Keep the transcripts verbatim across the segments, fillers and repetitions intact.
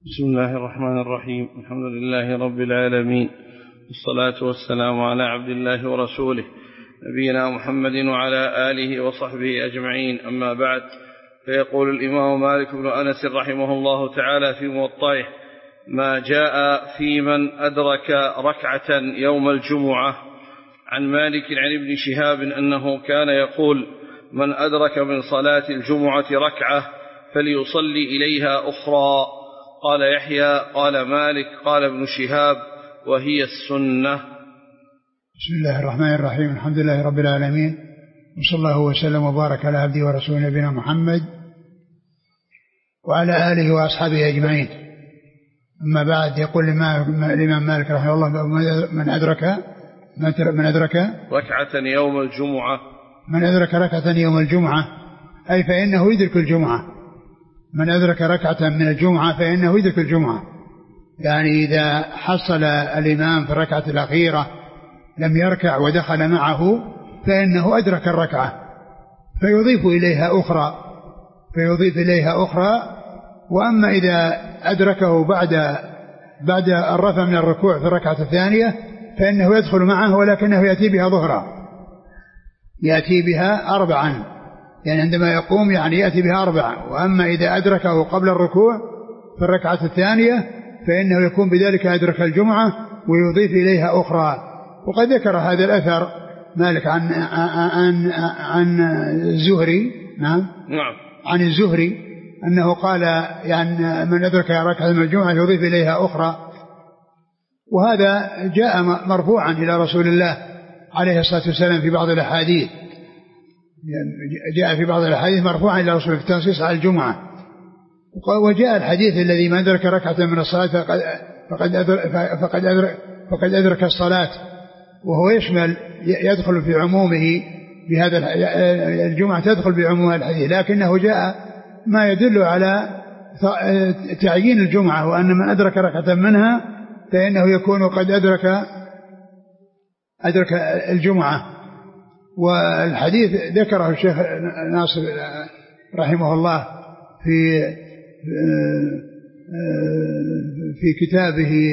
بسم الله الرحمن الرحيم. الحمد لله رب العالمين، والصلاة والسلام على عبد الله ورسوله نبينا محمد وعلى آله وصحبه أجمعين. أما بعد، فيقول الإمام مالك بن أنس رحمه الله تعالى في موطئه: ما جاء في من أدرك ركعة يوم الجمعة. عن مالك عن ابن شهاب أنه كان يقول: من أدرك من صلاة الجمعة ركعة فليصلي إليها أخرى. قال يحيى قال مالك قال ابن شهاب: وهي السنة. بسم الله الرحمن الرحيم. الحمد لله رب العالمين، وصلى الله وسلم وبارك على عبده ورسوله نبينا محمد وعلى آله وأصحابه أجمعين. أما بعد، يقول الإمام مالك رحمه الله: من أدرك من أدرك ركعة يوم الجمعة من أدرك ركعة يوم الجمعة أي فإنه يدرك الجمعة. من أدرك ركعة من الجمعة فإنه يدرك الجمعة، يعني إذا حصل الإمام في الركعة الأخيرة لم يركع ودخل معه فإنه أدرك الركعة، فيضيف إليها أخرى فيضيف إليها أخرى وأما إذا أدركه بعد بعد الرفع من الركوع في الركعة الثانية فإنه يدخل معه، ولكنه يأتي بها ظهرا، يأتي بها أربعا، يعني عندما يقوم يعني يأتي بها أربعا. وأما إذا أدركه قبل الركوع في الركعة الثانية فإنه يكون بذلك أدرك الجمعة ويضيف إليها أخرى. وقد ذكر هذا الأثر مالك عن عن عن الزهري نعم نعم عن الزهري أنه قال: يعني من أدرك ركعة من الجمعة يضيف إليها أخرى. وهذا جاء مرفوعا إلى رسول الله عليه الصلاة والسلام في بعض الأحاديث، جاء في بعض الأحاديث مرفوعا إلى رسول الله في التنصيص على الجمعة. وجاء الحديث الذي من أدرك ركعة من الصلاة فقد فقد أدرك, فقد أدرك, فقد أدرك الصلاة، وهو يشمل يدخل في عمومه بهذا الجمعة، تدخل بعموم الحديث، لكنه جاء ما يدل على تعيين الجمعة، وأن من أدرك ركعة منها فإنه يكون قد أدرك أدرك الجمعة. والحديث ذكره الشيخ ناصر رحمه الله في في كتابه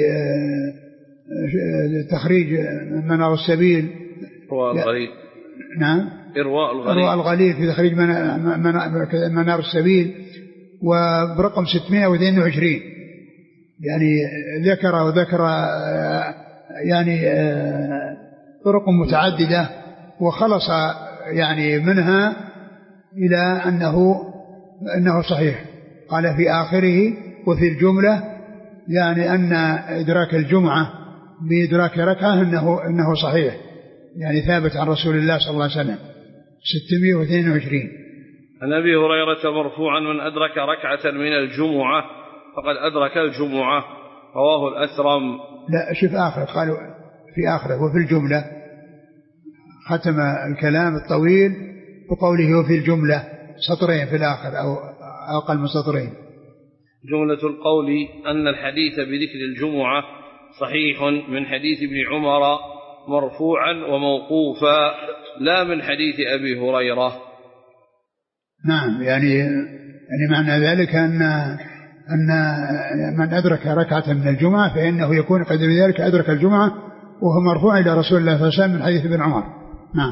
تخريج منار السبيل إرواء الغليل نعم إرواء الغليل, إرواء الغليل في تخريج منار السبيل وبرقم ستمائة واثنين وعشرين، يعني ذكر وذكر يعني طرق متعددة وخلص يعني منها إلى أنه أنه صحيح. قال في آخره: وفي الجملة، يعني أن إدراك الجمعة بإدراك ركعة أنه, أنه صحيح، يعني ثابت عن رسول الله صلى الله عليه وسلم. ستمائة واثنين وعشرين. عن أبي هريرة مرفوعا: من أدرك ركعة من الجمعة فقد أدرك الجمعة. رواه الأثرم. لا، شوف آخر، قالوا في آخره: وفي الجملة، ختم الكلام الطويل بقوله وفي الجملة، سطرين في الآخر أو أقل من سطرين. جملة القول أن الحديث بذكر الجمعة صحيح من حديث ابن عمر مرفوعا وموقوفا، لا من حديث أبي هريرة. نعم، يعني يعني معنى ذلك أن أن من أدرك ركعة من الجمعة فإنه يكون قد بذلك أدرك الجمعة، وهو مرفوع إلى رسول الله صلى الله عليه وسلم من حديث ابن عمر. نعم.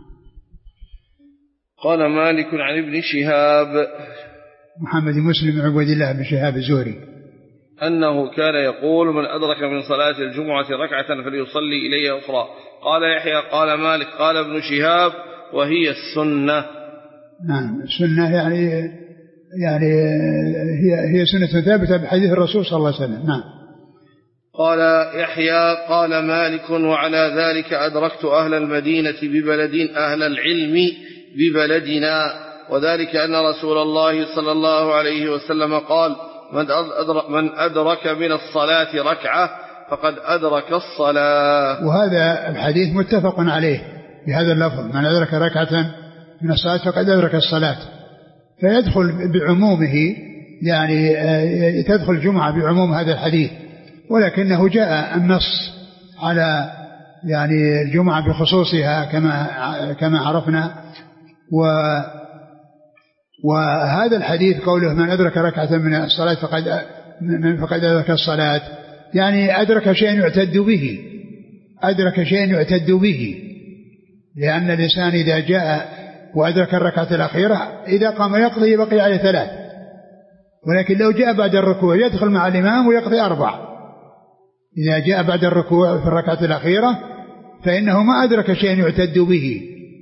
قال مالك عن ابن شهاب محمد مسلم بن عبيد الله بن شهاب الزهري أنه كان يقول: من أدرك من صلاة الجمعة ركعة فليصلي إليها أخرى. قال يحيى قال مالك قال ابن شهاب: وهي السنة. نعم، السنة يعني يعني هي هي سنة ثابتة بحديث الرسول صلى الله عليه وسلم. نعم. قال يحيى قال مالك: وعلى ذلك أدركت أهل المدينة ببلد أهل العلم ببلدنا، وذلك أن رسول الله صلى الله عليه وسلم قال: من أدرك, من أدرك من الصلاة ركعة فقد أدرك الصلاة. وهذا الحديث متفق عليه بهذا اللفظ: من أدرك ركعة من الصلاة فقد أدرك الصلاة، فيدخل بعمومه، يعني تدخل الجمعة بعموم هذا الحديث، ولكنه جاء النص على يعني الجمعة بخصوصها كما كما عرفنا. و وهذا الحديث قوله: من أدرك ركعة من الصلاة فقد من فقد أدرك الصلاة يعني أدرك شيئا يعتد به، أدرك شيئا يعتد به، لأن الإنسان إذا جاء وأدرك الركعة الأخيرة إذا قام يقضي بقي عليه ثلاث، ولكن لو جاء بعد الركوع يدخل مع الإمام ويقضي أربع. إذا جاء بعد الركوع في الركعة الأخيرة فإنه ما أدرك شيئا يعتد به،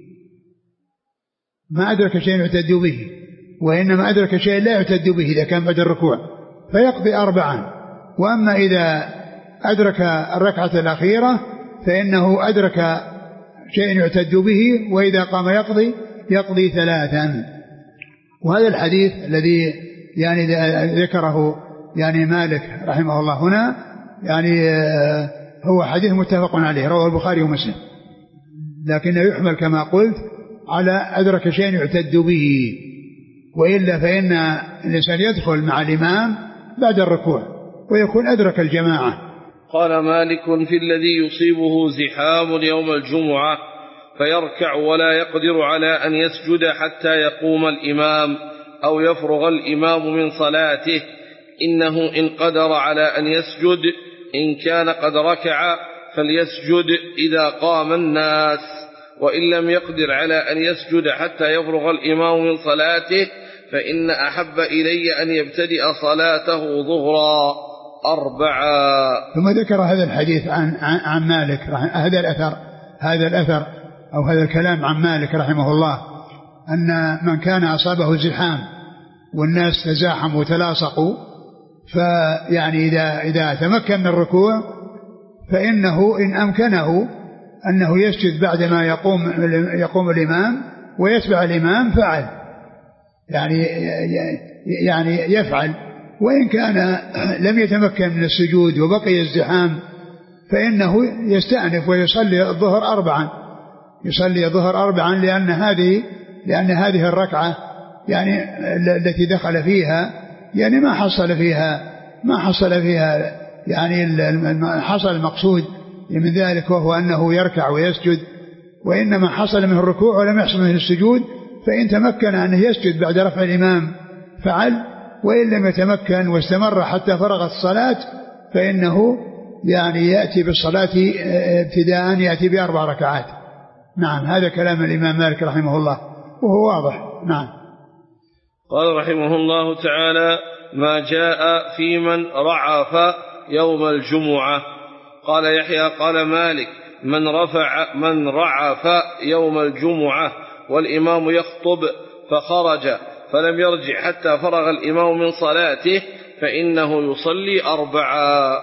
ما أدرك شيئا يعتد به، وإنما أدرك شيئا لا يعتد به إذا كان بعد الركوع فيقضي أربعا. وأما إذا أدرك الركعة الأخيرة فإنه أدرك شيئا يعتد به، وإذا قام يقضي يقضي ثلاثا. وهذا الحديث الذي يعني ذكره يعني مالك رحمه الله هنا يعني هو حديث متفق عليه، رواه البخاري ومسلم، لكنه يحمل كما قلت على أدرك شيئا يعتد به، وإلا فإن الإنسان يدخل مع الإمام بعد الركوع ويكون أدرك الجماعة. قال مالك في الذي يصيبه زحام يوم الجمعة فيركع ولا يقدر على أن يسجد حتى يقوم الإمام أو يفرغ الإمام من صلاته، إنه إن قدر على أن يسجد إن كان قد ركع فليسجد إذا قام الناس، وإن لم يقدر على أن يسجد حتى يفرغ الإمام من صلاته فإن أحب إلي أن يبتدئ صلاته ظهرا أربعا. ثم ذكر هذا الحديث عن, عن, عن مالك، هذا الأثر هذا الأثر أو هذا الكلام عن مالك رحمه الله، أن من كان أصابه زحام والناس تزاحموا وتلاصقوا فيعني إذا, إذا تمكن من الركوع فإنه إن أمكنه أنه يسجد بعدما يقوم, يقوم الإمام ويتبع الإمام فعل، يعني, يعني يفعل. وإن كان لم يتمكن من السجود وبقي الزحام فإنه يستأنف ويصلي الظهر أربعا، يصلي الظهر أربعا لأن هذه لأن هذه الركعة يعني التي دخل فيها يعني ما حصل فيها ما حصل فيها يعني حصل المقصود من ذلك، وهو أنه يركع ويسجد، وإنما حصل منه الركوع ولم يحصل منه السجود. فإن تمكن أن يسجد بعد رفع الإمام فعل، وإن لم يتمكن واستمر حتى فرغ الصلاة فإنه يعني يأتي بالصلاة ابتداء يأتي بأربع ركعات. نعم، هذا كلام الإمام مالك رحمه الله وهو واضح. نعم. قال رحمه الله تعالى: ما جاء في من رعف يوم الجمعة. قال يحيى قال مالك: من رفع من رعف يوم الجمعة والإمام يخطب فخرج فلم يرجع حتى فرغ الإمام من صلاته فإنه يصلي أربعا.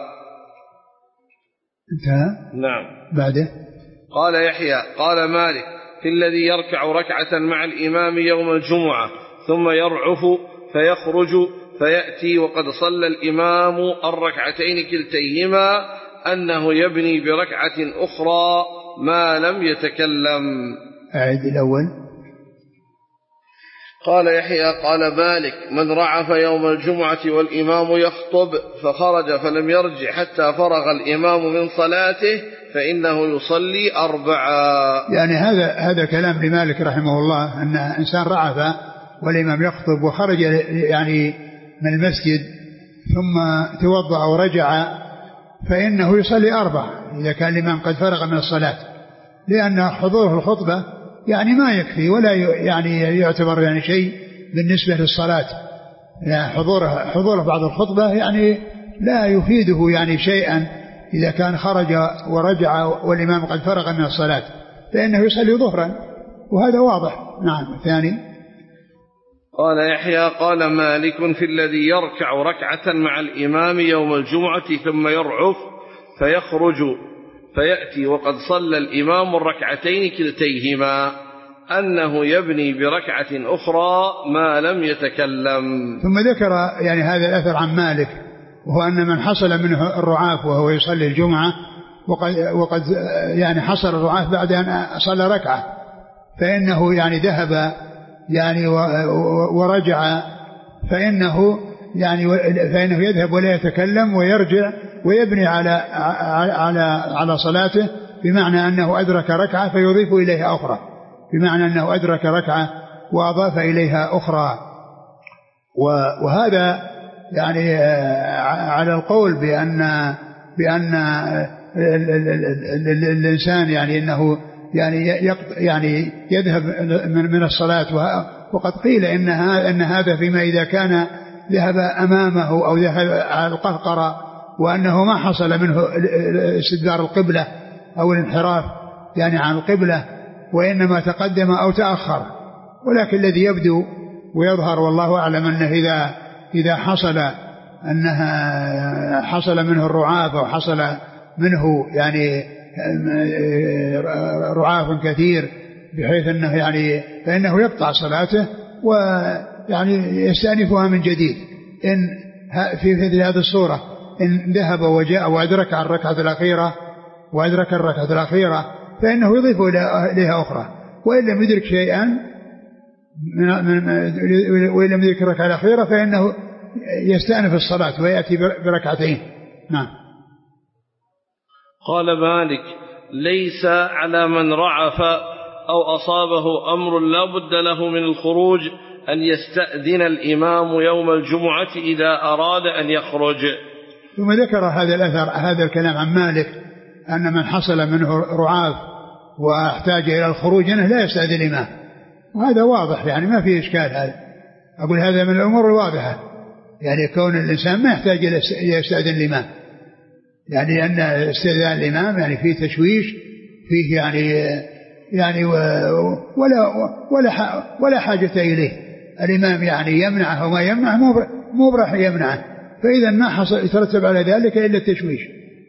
انتهى. نعم. بعده قال يحيى قال مالك: في الذي يركع ركعة مع الإمام يوم الجمعة ثم يرعف فيخرج فيأتي وقد صلى الإمام الركعتين كلتيهما أنه يبني بركعة أخرى ما لم يتكلم. أعد الأول. قال يحيى قال مالك: من رعف يوم الجمعة والإمام يخطب فخرج فلم يرجع حتى فرغ الإمام من صلاته فإنه يصلي أربعا. يعني هذا هذا كلام لمالك رحمه الله، أن إنسان رعف والإمام يخطب وخرج يعني من المسجد ثم توضأ ورجع فإنه يصلي أربع إذا كان الإمام قد فرغ من الصلاة، لأن حضوره الخطبة يعني ما يكفي ولا يعني يعتبر يعني شيء بالنسبة للصلاة. يعني حضوره حضوره بعد الخطبة يعني لا يفيده يعني شيئا إذا كان خرج ورجع والإمام قد فرغ من الصلاة، فإنه يصلي ظهرا، وهذا واضح. نعم. الثاني. قال يحيى قال مالك: في الذي يركع ركعة مع الإمام يوم الجمعة ثم يرعف فيخرج فيأتي وقد صلى الإمام الركعتين كلتيهما أنه يبني بركعة أخرى ما لم يتكلم. ثم ذكر يعني هذا الأثر عن مالك، وهو أن من حصل منه الرعاف وهو يصلي الجمعة وقد, وقد يعني حصل الرعاف بعد أن صلى ركعة فإنه يعني ذهب يعني ورجع فإنه يعني فإنه يذهب ولا يتكلم ويرجع ويبني على على على صلاته، بمعنى أنه أدرك ركعة فيضيف إليها أخرى، بمعنى أنه أدرك ركعة وأضاف إليها أخرى. وهذا يعني على القول بأن بأن الإنسان يعني أنه يعني يعني يذهب من من الصلاة، وقد قيل إنها أن هذا فيما إذا كان ذهب أمامه أو ذهب على القهقرة وأنه ما حصل منه استدبار القبلة أو الانحراف يعني عن القبلة، وإنما تقدم أو تأخر. ولكن الذي يبدو ويظهر والله أعلم أنه إذا إذا حصل أنها حصل منه الرعاف أو حصل منه يعني رعاف كثير بحيث أنه يعني فإنه يقطع صلاته ويعني يستأنفها من جديد. إن في مثل هذه الصورة إن ذهب وجاء وأدرك على الركعة الأخيرة وأدرك الركعة الأخيرة فإنه يضيف إليها أخرى، وإن لم يدرك شيئا وإن لم يدرك الركعة الأخيرة فإنه يستأنف الصلاة ويأتي بركعتين. نعم. قال مالك: ليس على من رعف أو أصابه أمر لا بد له من الخروج أن يستأذن الإمام يوم الجمعة إذا أراد أن يخرج. ثم ذكر هذا الأثر هذا الكلام عن مالك أن من حصل منه رعاف واحتاج إلى الخروج أنه لا يستأذن الإمام، وهذا واضح يعني ما فيه إشكال. هذا أقول هذا من الأمور الواضحة، يعني كون الإنسان ما يحتاج إلى يستأذن الإمام، يعني أن استئذان الإمام يعني فيه تشويش فيه يعني يعني ولا ولا ولا حاجة إليه. الإمام يعني يمنعه وما يمنعه مو براح يمنعه، فإذا ما حصل يترتب على ذلك إلا التشويش.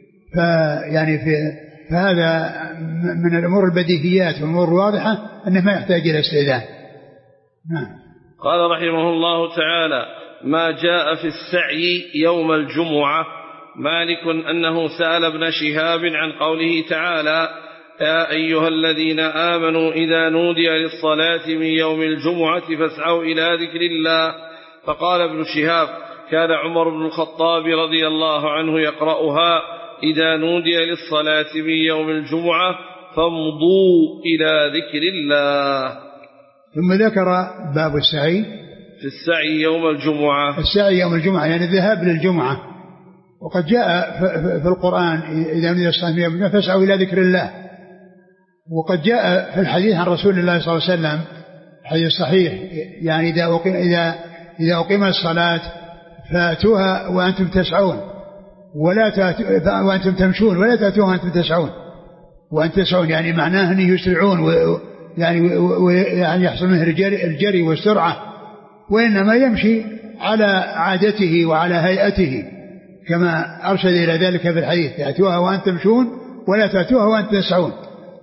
فيعني في فهذا من الأمور البديهيات والأمور الواضحة أنه ما يحتاج إلى استئذان. نعم. قال رحمه الله تعالى: ما جاء في السعي يوم الجمعة. مالك أنه سأل ابن شهاب عن قوله تعالى: يا أيها الذين آمنوا إذا نودي للصلاة من يوم الجمعة فاسعوا إلى ذكر الله. فقال ابن شهاب: كان عمر بن الخطاب رضي الله عنه يقرأها: إذا نودي للصلاة من يوم الجمعة فامضوا إلى ذكر الله. ثم ذكر باب السعي في السعي يوم الجمعة. السعي يوم الجمعة يعني الذهاب للجمعة، وقد جاء في القرآن: إذا نودي للصلاة من يوم الجمعة فاسعوا إلى ذكر الله. وقد جاء في الحديث عن رسول الله صلى الله عليه وسلم حديث صحيح يعني إذا أقيم إذا إذا أقيم الصلاة فأتوها وأنتم تسعون ولا تأتوا وأنتم تمشون ولا تأتوها وأنتم تسعون. وأنتم تسعون يعني معناه أن يسرعون ويعني ويعني يحصل منه الجري, الجري والسرعة، وإنما يمشي على عادته وعلى هيئته كما أرشد إلى ذلك في الحديث: تأتوها وأنتم تمشون ولا تأتوها وأنتم تسعون.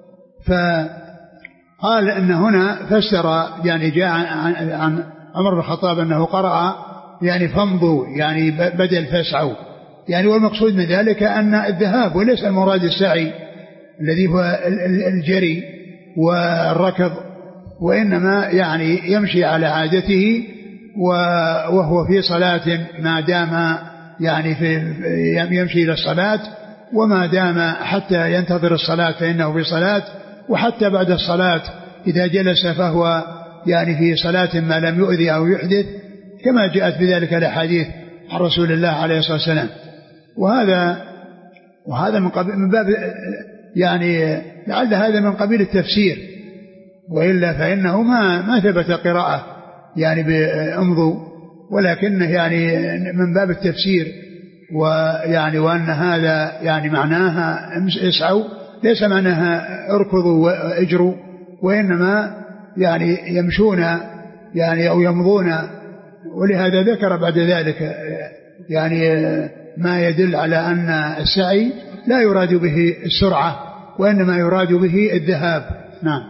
فقال أن هنا فسر يعني جاء عن, عن عمر بن الخطاب أنه قرأ يعني فامضوا يعني بدل فاسعوا، يعني والمقصود من ذلك أن الذهاب وليس المراد السعي الذي هو الجري والركض، وإنما يعني يمشي على عادته وهو في صلاة ما دام يعني في يمشي إلى الصلاة، وما دام حتى ينتظر الصلاة فإنه في صلاة، وحتى بعد الصلاة إذا جلس فهو يعني في صلاة ما لم يؤذي أو يحدث، كما جاءت بذلك الأحاديث عن رسول الله عليه الصلاة والسلام. وهذا وهذا من قبيل من باب يعني لعل هذا من قبيل التفسير، وإلا فإنه ما ما ثبت قراءة يعني بأمضوا، ولكنه يعني من باب التفسير، ويعني وأن هذا يعني معناها اسعوا ليس معناها اركضوا واجروا، وإنما يعني يمشون يعني أو يمضون. ولهذا ذكر بعد ذلك يعني ما يدل على أن السعي لا يراد به السرعة وإنما يراد به الذهاب. نعم.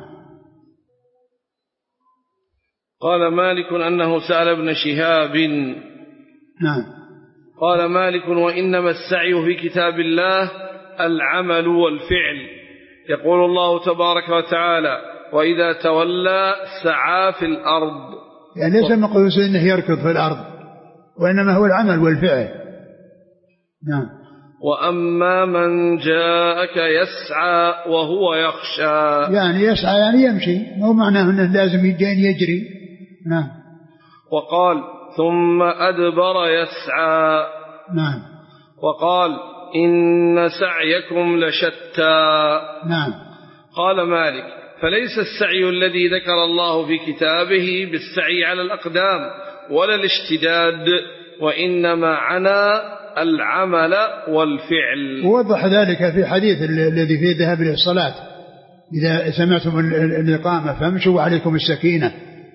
قال مالك أنه سأل ابن شهاب. نعم. قال مالك: وإنما السعي في كتاب الله العمل والفعل. يقول الله تبارك وتعالى: وإذا تولى سعى في الأرض. يعني ليس المقصود أنه يركض في الأرض، وإنما هو العمل والفعل. نعم. وأما من جاءك يسعى وهو يخشى، يعني يسعى يعني يمشي، مو معناه أنه لازم يجين يجري. نعم. وقال: ثم أدبر يسعى. نعم. وقال إن سعيكم لشتى. نعم. قال مالك فليس السعي الذي ذكر الله في كتابه بالسعي على الأقدام ولا الاشتداد، وإنما عنا العمل والفعل. ووضح ذلك في حديث الذي فيه الذهاب إلى الصلاة: إذا سمعتم الإقامة فامشوا عليكم السكينة،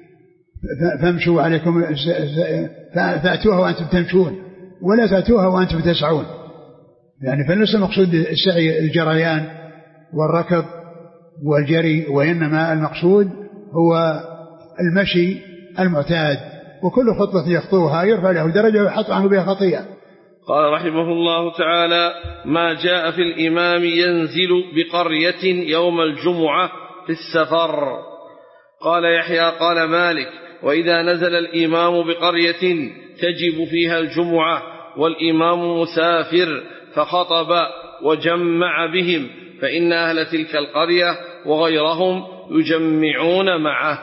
فامشوا عليكم فأتوها وأنتم تمشون ولا تأتوها وأنتم تسعون. يعني فليس المقصود السعي الجريان والركض والجري، وإنما المقصود هو المشي المعتاد، وكل خطوة يخطوها يرفع له درجة ويحط عنه بها خطيئة. قال رحمه الله تعالى: ما جاء في الإمام ينزل بقرية يوم الجمعة في السفر. قال يحيى قال مالك: وإذا نزل الإمام بقرية تجب فيها الجمعة والإمام مسافر فخطب وجمع بهم فإن أهل تلك القرية وغيرهم يجمعون معه.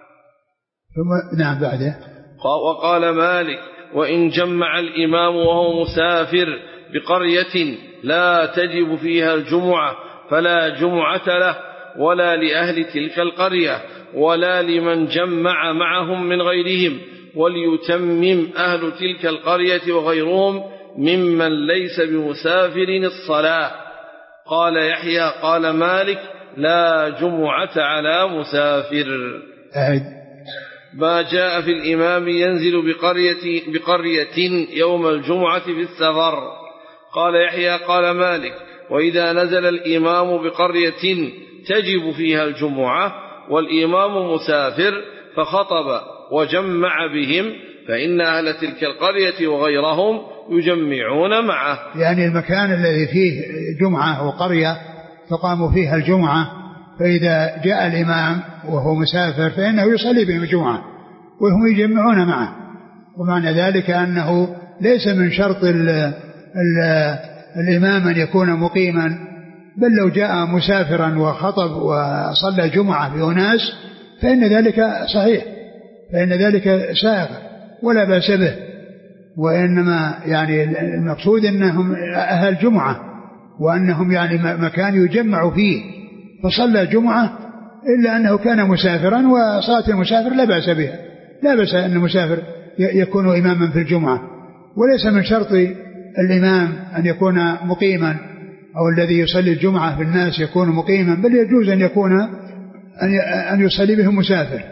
ثم نعم بعده. وقال مالك: وإن جمع الإمام وهو مسافر بقرية لا تجب فيها الجمعة فلا جمعة له ولا لأهل تلك القرية ولا لمن جمع معهم من غيرهم، وليتمم أهل تلك القرية وغيرهم ممن ليس بمسافر الصلاة. قال يحيى قال مالك: لا جمعة على مسافر. أعد. ما جاء في الإمام ينزل بقرية, بقرية يوم الجمعة في السفر. قال يحيى قال مالك: وإذا نزل الإمام بقرية تجب فيها الجمعة والإمام مسافر فخطب وجمع بهم فإن أهل تلك القرية وغيرهم يجمعون معه. يعني المكان الذي فيه جمعة وقرية تقام فيها الجمعة، فإذا جاء الإمام وهو مسافر فإنه يصلي بهم الجمعة وهم يجمعون معه. ومعنى ذلك أنه ليس من شرط ال ال الإمام أن يكون مقيما، بل لو جاء مسافرا وخطب وصلى جمعة بأناس فإن ذلك صحيح، فإن ذلك سائغ ولا بأس به. وإنما يعني المقصود أنهم أهل جمعة وأنهم يعني مكان يجمع فيه، فصلى جمعة إلا أنه كان مسافرا، وصلاة المسافر لا بأس بها، لا بأس أن المسافر يكون إماما في الجمعة، وليس من شرط الإمام أن يكون مقيما أو الذي يصلي الجمعة بالناس يكون مقيما، بل يجوز أن يكون أن يصلي بهم مسافر.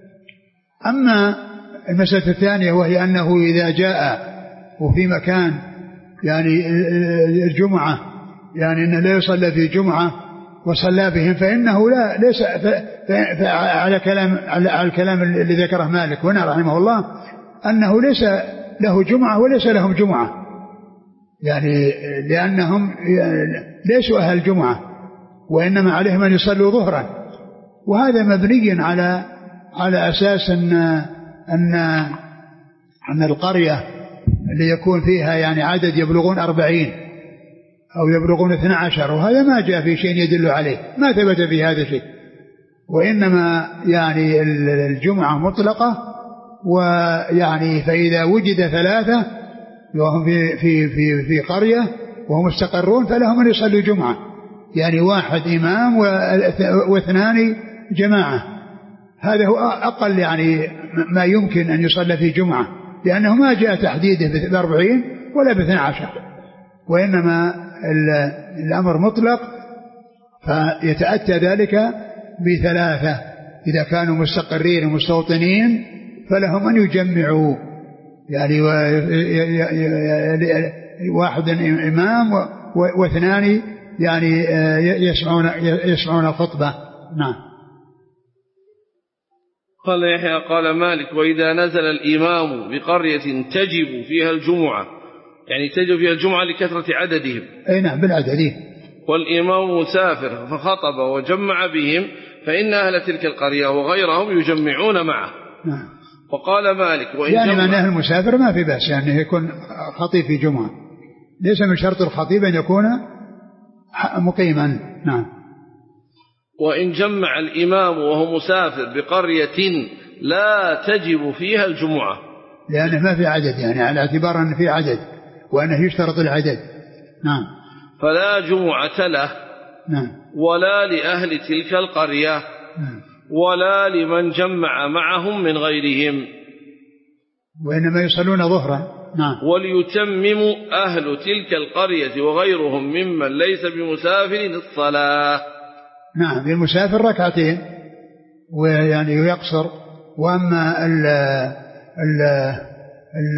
أما المسألة الثانية وهي أنه إذا جاء وفي مكان يعني الجمعة يعني أنه لا يصلى في جمعة وصلى بهم فإنه لا ليس على كلام على الكلام الذي ذكره مالك هنا رحمه الله أنه ليس له جمعة وليس لهم جمعة، يعني لأنهم ليسوا أهل جمعة وإنما عليهم أن يصلوا ظهرا، وهذا مبني على على أساس أن أن أن القرية اللي يكون فيها يعني عدد يبلغون أربعين أو يبلغون اثنى عشر، وهذا ما جاء في شيء يدل عليه، ما ثبت في هذا شيء، وإنما يعني الجمعة مطلقة، ويعني فإذا وجد ثلاثة وهم في في في في قرية وهم مستقرون فلهم أن يصلوا جمعة، يعني واحد إمام واثنان جماعة، هذا هو أقل يعني ما يمكن أن يصلى في جمعة، لأنه ما جاء تحديده بأربعين ولا باثنى عشر، وإنما الأمر مطلق، فيتأتى ذلك بثلاثة إذا كانوا مستقرين ومستوطنين فلهم أن يجمعوا، يعني واحد إمام واثنان يعني يسمعون يسمعون الخطبة. نعم. قال يحيى قال مالك: وإذا نزل الإمام بقرية تجب فيها الجمعة، يعني تجب فيها الجمعة لكثرة عددهم. أي نعم بالعدد. والإمام مسافر فخطب وجمع بهم فإن أهل تلك القرية وغيرهم يجمعون معه. نعم. وقال مالك: وإن يعني معناه المسافر ما في بأس يعني يكون خطيب في جمعة، ليس من شرط الخطيب أن يكون مقيما. نعم. وإن جمع الإمام وهو مسافر بقرية لا تجب فيها الجمعة، لأنه ما في عدد، يعني على اعتبار أنه في عدد وأنه يشترط العدد. نعم. فلا جمعة له. نعم. ولا لأهل تلك القرية. نعم. ولا لمن جمع معهم من غيرهم، وإنما يصلون ظهرا. نعم. وليتمم أهل تلك القرية وغيرهم ممن ليس بمسافر الصلاة. نعم، للمسافر ركعتين ويعني يقصر. وأما ال ال ال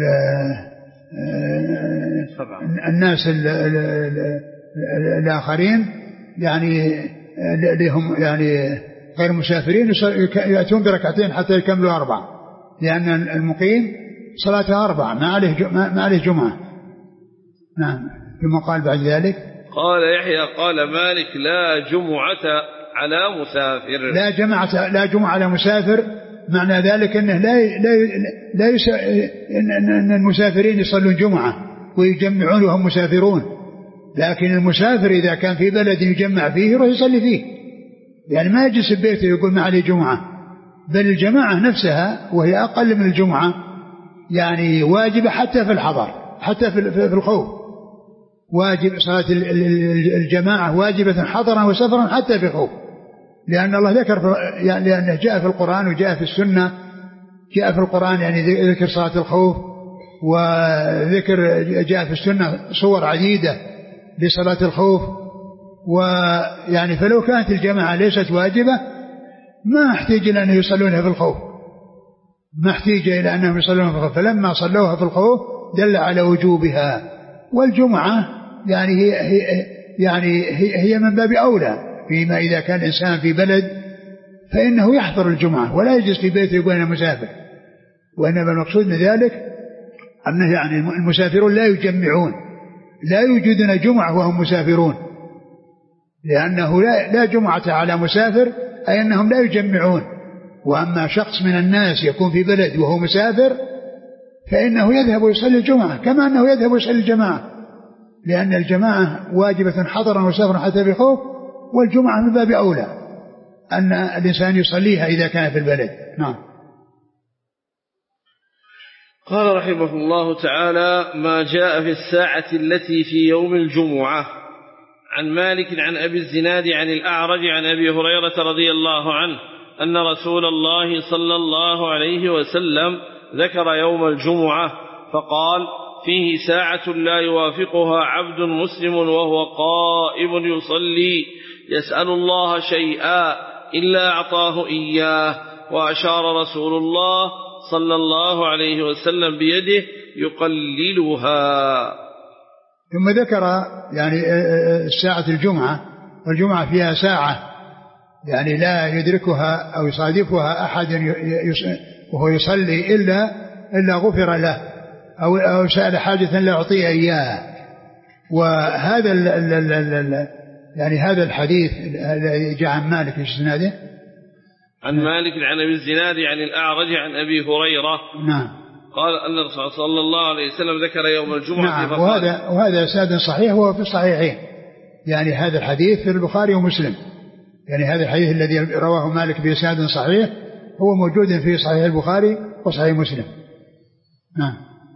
الناس ال ال الآخرين يعني لهم يعني غير مسافرين يأتون بركعتين حتى يكملوا أربعة، لأن المقيم صلاة أربعة ما عليه ما عليه جمعة. نعم. ثم قال بعد ذلك قال يحيى قال مالك لا جمعة على مسافر. لا جمعة لا جمعة على مسافر، معنى ذلك أنه لا لا لا يس... أن المسافرين يصلون جمعة ويجمعون وهم مسافرون، لكن المسافر إذا كان في بلد يجمع فيه يروح يصلي فيه، يعني ما يجلس ببيته يقول ما عليه جمعة، بل الجماعة نفسها وهي أقل من الجمعة يعني واجبة حتى في الحضر، حتى في الخوف واجب صلاة الجماعة واجبة حضرا وسفرا حتى في الخوف، لأن الله ذكر يعني لأنه جاء في القرآن وجاء في السنة. جاء في القرآن يعني ذكر صلاة الخوف، وذكر جاء في السنة صور عديدة لصلاة الخوف. ويعني فلو كانت الجماعة ليست واجبة ما احتاج إلى أن يصلونها في الخوف، ما احتاج إلى أنهم يصلونها في الخوف، فلما صلوها في الخوف دل على وجوبها. والجمعة يعني هي, هي يعني هي, هي من باب أولى، فيما إذا كان إنسان في بلد فإنه يحضر الجمعة ولا يجلس في بيته يقول أنا مسافر. وإنما المقصود من ذلك أنه يعني المسافرون لا يجمعون، لا يوجدون جمعة وهم مسافرون، لأنه لا, لا جمعة على مسافر أي أنهم لا يجمعون. وأما شخص من الناس يكون في بلد وهو مسافر فإنه يذهب ويصلي الجمعة كما أنه يذهب ويصلي الجماعة، لأن الجماعة واجبة حضرا وسفرا حتى بخوف، والجمعة من باب أولى أن الإنسان يصليها إذا كان في البلد. نعم. قال رحمه الله تعالى ما جاء في الساعة التي في يوم الجمعة. عن مالك عن أبي الزناد عن الأعرج عن أبي هريرة رضي الله عنه أن رسول الله صلى الله عليه وسلم ذكر يوم الجمعة فقال فيه ساعة لا يوافقها عبد مسلم وهو قائم يصلي يسأل الله شيئا إلا أعطاه إياه، وأشار رسول الله صلى الله عليه وسلم بيده يقللها. ثم ذكر يعني ساعة الجمعة، والجمعة فيها ساعة يعني لا يدركها أو يصادفها أحد وهو يصلي إلا إلا غفر له أو أو سأل حاجة لا يعطيه إياها. وهذا ال ال ال ال يعني هذا الحديث الذي جاء عن مالك في سناده عن مالك عن أبي الزناد عن الأعرج عن أبي هريرة. نعم. قال أن الرسول صلى الله عليه وسلم ذكر يوم الجمعة. نعم. وهذا وهذا إسناد صحيح وهو في الصحيحين، يعني هذا الحديث في البخاري ومسلم، يعني هذا الحديث الذي رواه مالك بإسناد صحيح هو موجود في صحيح البخاري وصحيح مسلم. نعم.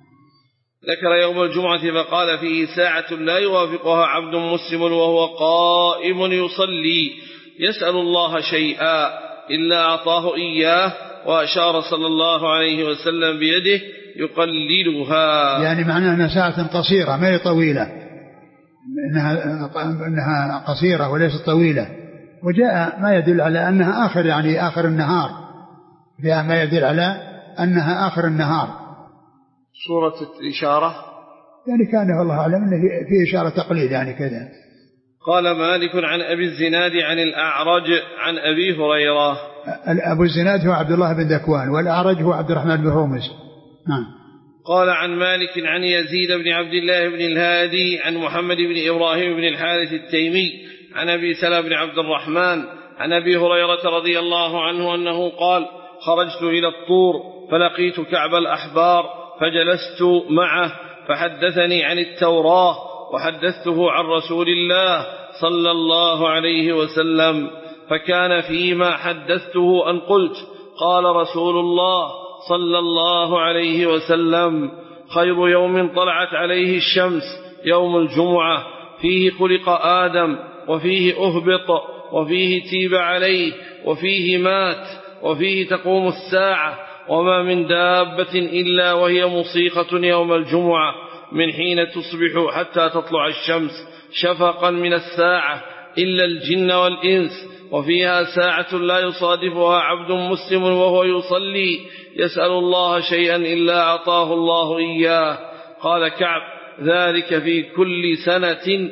ذكر يوم الجمعة فقال فيه ساعة لا يوافقها عبد مسلم وهو قائم يصلي يسأل الله شيئا إلا أعطاه إياه، وأشار صلى الله عليه وسلم بيده يقللها. يعني معناه أنها ساعة قصيرة ما هي طويلة، إنها, إنها قصيرة وليست طويلة. وجاء ما يدل على أنها آخر يعني آخر النهار، جاء ما يدل على أنها آخر النهار. صورة الإشارة يعني كان والله أعلم أنه في إشارة تقليد يعني كذا. قال مالك عن أبي الزناد عن الأعرج عن أبي هريرة. أبو الزناد هو عبد الله بن ذكوان، والأعرج هو عبد الرحمن بن هرمز. نعم. قال عن مالك عن يزيد بن عبد الله بن الهادي عن محمد بن إبراهيم بن الحارث التيمي عن أبي سلمة بن عبد الرحمن عن أبي هريرة رضي الله عنه أنه قال خرجت إلى الطور فلقيت كعب الأحبار فجلست معه فحدثني عن التوراة وحدثته عن رسول الله صلى الله عليه وسلم، فكان فيما حدثته أن قلت قال رسول الله صلى الله عليه وسلم: خير يوم طلعت عليه الشمس يوم الجمعة، فيه خلق آدم، وفيه أهبط، وفيه تيب عليه، وفيه مات، وفيه تقوم الساعة، وما من دابة إلا وهي مصيقة يوم الجمعة من حين تصبح حتى تطلع الشمس شفقا من الساعة إلا الجن والإنس، وفيها ساعة لا يصادفها عبد مسلم وهو يصلي يسأل الله شيئا إلا أعطاه الله إياه. قال كعب: ذلك في كل سنة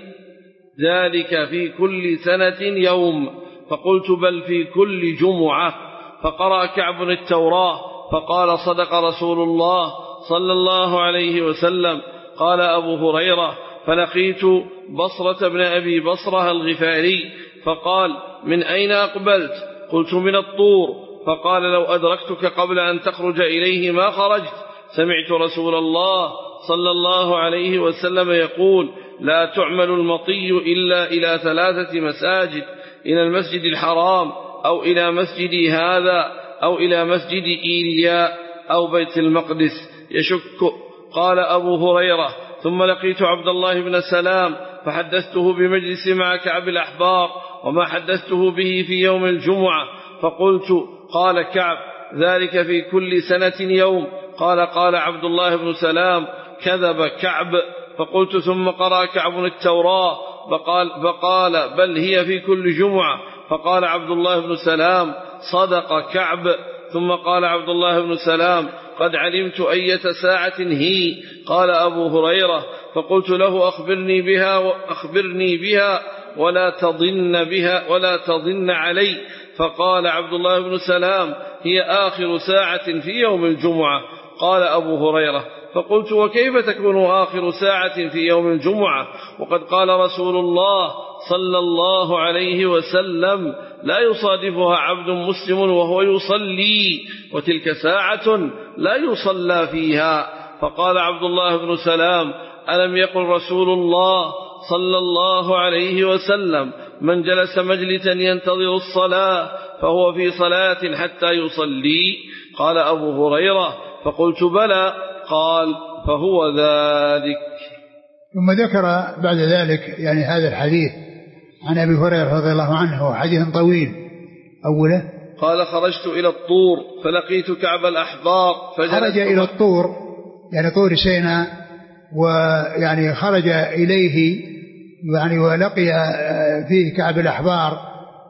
ذلك في كل سنة يوم. فقلت: بل في كل جمعة. فقرأ كعب التوراة فقال: صدق رسول الله صلى الله عليه وسلم. قال أبو هريرة: فلقيت بصرة بن أبي بصرة الغفاري فقال: من أين أقبلت؟ قلت: من الطور. فقال: لو أدركتك قبل أن تخرج إليه ما خرجت. سمعت رسول الله صلى الله عليه وسلم يقول: لا تعمل المطي إلا إلى ثلاثة مساجد: إلى المسجد الحرام، أو إلى مسجدي هذا، أو إلى مسجد إيليا، أو بيت المقدس. يشك. قال أبو هريرة: ثم لقيت عبد الله بن سلام فحدثته بمجلس مع كعب الأحبار وما حدثته به في يوم الجمعة. فقلت: قال كعب: ذلك في كل سنة يوم. قال: قال عبد الله بن سلام: كذب كعب. فقلت: ثم قرأ كعب التوراة فقال, فقال: بل هي في كل جمعة. فقال عبد الله بن سلام: صدق كعب. ثم قال عبد الله بن سلام: قد علمت أية ساعة هي. قال أبو هريرة: فقلت له: أخبرني بها وأخبرني بها ولا تضن بها ولا تضن علي. فقال عبد الله بن سلام: هي آخر ساعة في يوم الجمعة. قال أبو هريرة: فقلت: وكيف تكون آخر ساعة في يوم الجمعة وقد قال رسول الله صلى الله عليه وسلم: لا يصادفها عبد مسلم وهو يصلي، وتلك ساعة لا يصلى فيها. فقال عبد الله بن سلام: ألم يقل رسول الله صلى الله عليه وسلم: من جلس مجلسا ينتظر الصلاة فهو في صلاة حتى يصلي؟ قال أبو هريرة: فقلت: بلى. قال: فهو ذلك. ثم ذكر بعد ذلك يعني هذا الحديث عن أبي هريرة رضي الله عنه، حديث طويل. أوله: قال: خرجت إلى الطور فلقيت كعب الأحبار خرج إلى الطور يعني طور سيناء، ويعني خرج إليه يعني ولقي فيه كعب الأحبار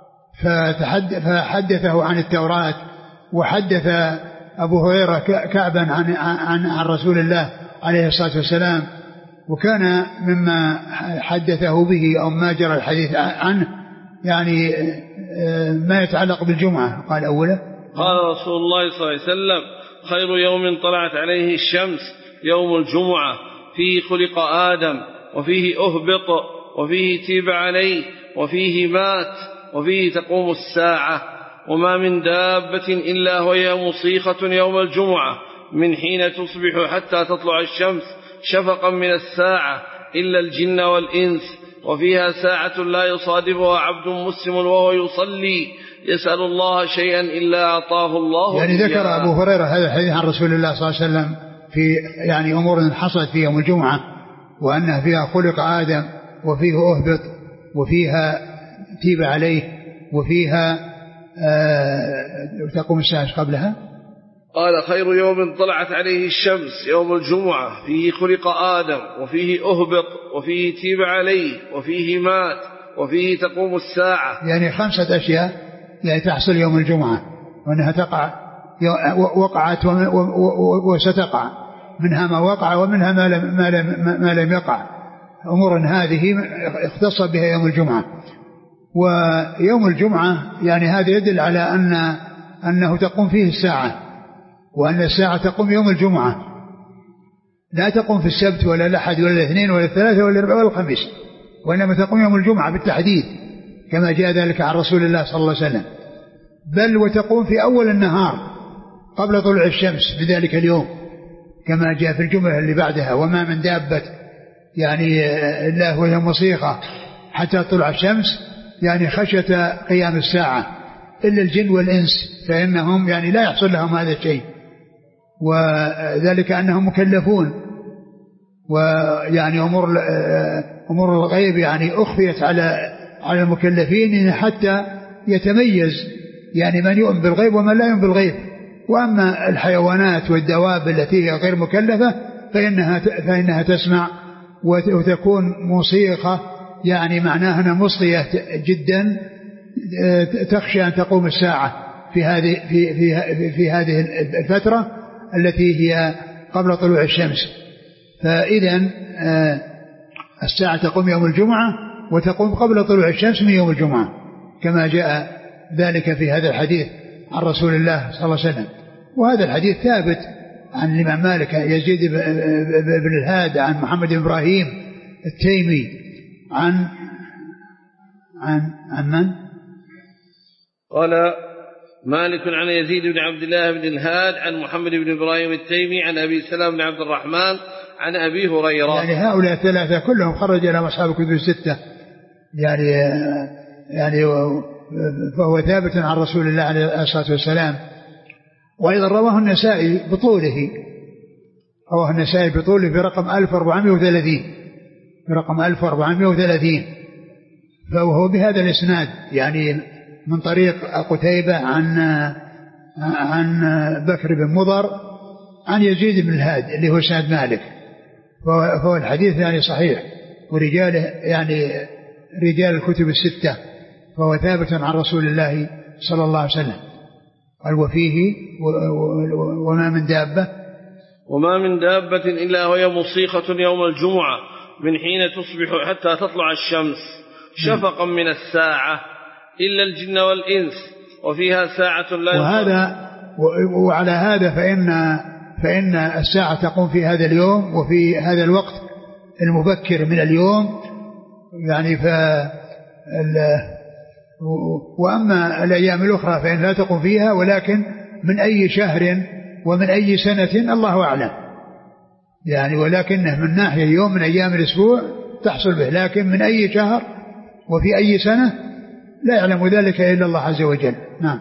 فحدثه عن التوراة، وحدث أبو هريرة كعبا عن, عن, عن رسول الله عليه الصلاة والسلام، وكان مما حدثه به أو ما جرى الحديث عنه يعني ما يتعلق بالجمعة. قال: أوله: قال رسول الله صلى الله عليه وسلم: خير يوم طلعت عليه الشمس يوم الجمعة، فيه خلق آدم، وفيه أهبط، وفيه تيب عليه، وفيه مات، وفيه تقوم الساعة، وما من دابة إلا وهي مصيخة يوم الجمعة من حين تصبح حتى تطلع الشمس شفقا من الساعة إلا الجن والإنس، وفيها ساعة لا يصادفها عبد مسلم وهو يصلي يسأل الله شيئا إلا أعطاه الله. يعني ذكر أبو هريرة هذا الحديث عن رسول الله صلى الله عليه وسلم في يعني أمور حصلت في يوم الجمعة، وأنها فيها خلق آدم، وفيه أهبط، وفيها تيب عليه، وفيها آه تقوم الساعة قبلها. قال: خير يوم طلعت عليه الشمس يوم الجمعة، فيه خلق آدم، وفيه أهبط، وفيه تيب عليه، وفيه مات، وفيه تقوم الساعة. يعني خمسة أشياء يعني تحصل يوم الجمعة، وأنها تقع وقعت وستقع، منها ما وقع ومنها ما لم, ما لم, ما لم يقع. أمور هذه اختص بها يوم الجمعة. ويوم الجمعة يعني هذا يدل على أن أنه تقوم فيه الساعة، وأن الساعة تقوم يوم الجمعة، لا تقوم في السبت ولا الأحد ولا الاثنين ولا الثلاثة ولا الأربعاء ولا الخميس، وإنما تقوم يوم الجمعة بالتحديد كما جاء ذلك عن رسول الله صلى الله عليه وسلم. بل وتقوم في أول النهار قبل طلوع الشمس بذلك اليوم كما جاء في الجملة اللي بعدها: وما من دابة يعني إلا وهي مصيخة حتى طلع الشمس، يعني خشية قيام الساعة، إلا الجن والإنس فإنهم يعني لا يحصل لهم هذا الشيء. وذلك أنهم مكلفون، ويعني أمور أمور الغيب يعني أخفيت على على المكلفين حتى يتميز يعني من يؤمن بالغيب ومن لا يؤمن بالغيب. وأما الحيوانات والدواب التي هي غير مكلفة فإنها فإنها تسمع وتكون موسيقى، يعني معناها أنها مصغية جدا، تخشى أن تقوم الساعة في هذه في في في هذه الفترة التي هي قبل طلوع الشمس. فإذا الساعة تقوم يوم الجمعة وتقوم قبل طلوع الشمس من يوم الجمعة، كما جاء ذلك في هذا الحديث عن رسول الله صلى الله عليه وسلم. وهذا الحديث ثابت عن الإمام مالك يزيد بن الهاد عن محمد بن إبراهيم التيمي عن عن عن من؟ قال مالك عن يزيد بن عبد الله بن الهاد عن محمد بن إبراهيم التيمي عن أبي سلام بن عبد الرحمن عن أبي هريرة. يعني هؤلاء الثلاثة كلهم خرج إلى أصحاب الكتب الستة، يعني يعني فهو ثابت عن رسول الله عليه الصلاة والسلام. وأيضا رواه النسائي بطوله، رواه النسائي بطوله في رقم ألف وأربعمائة وثلاثين، في رقم ألف وأربعمائة وثلاثين، فهو بهذا الإسناد يعني من طريق قتيبة عن عن بكر بن مضر عن يزيد بن الهاد اللي هو سند مالك، فهو الحديث يعني صحيح ورجاله يعني رجال الكتب الستة، فهو ثابت عن رسول الله صلى الله عليه وسلم. قال وفيه وما من دابة وما من دابة إلا وهي مصيخة يوم الجمعة من حين تصبح حتى تطلع الشمس شفقا من الساعة إلا الجن والإنس وفيها ساعة لا وهذا وعلى هذا فإن فإن الساعة تقوم في هذا اليوم وفي هذا الوقت المبكر من اليوم يعني. ف وأما الأيام الأخرى فإن لا تقوم فيها، ولكن من أي شهر ومن أي سنة الله أعلم يعني، ولكنه من ناحية يوم من أيام الأسبوع تحصل به، لكن من أي شهر وفي أي سنة لا يعلم ذلك إلا الله عز وجل. نعم.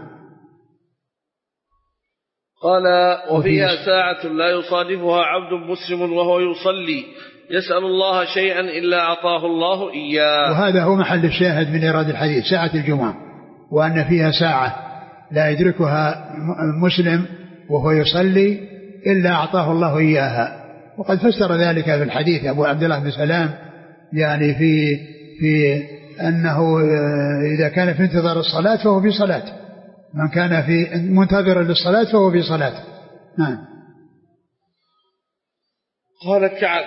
قال وفيها ساعة لا يصادفها عبد مسلم وهو يصلي يسأل الله شيئا إلا أعطاه الله إياه. وهذا هو محل الشاهد من إيراد الحديث، ساعة الجمعة، وأن فيها ساعة لا يدركها مسلم وهو يصلي إلا أعطاه الله إياها. وقد فسر ذلك في الحديث أبو عبد الله بن سلام يعني في في أنه إذا كان في انتظار الصلاة فهو في صلاة، من كان في منتظر للصلاة فهو في صلاة. نعم. قال كعب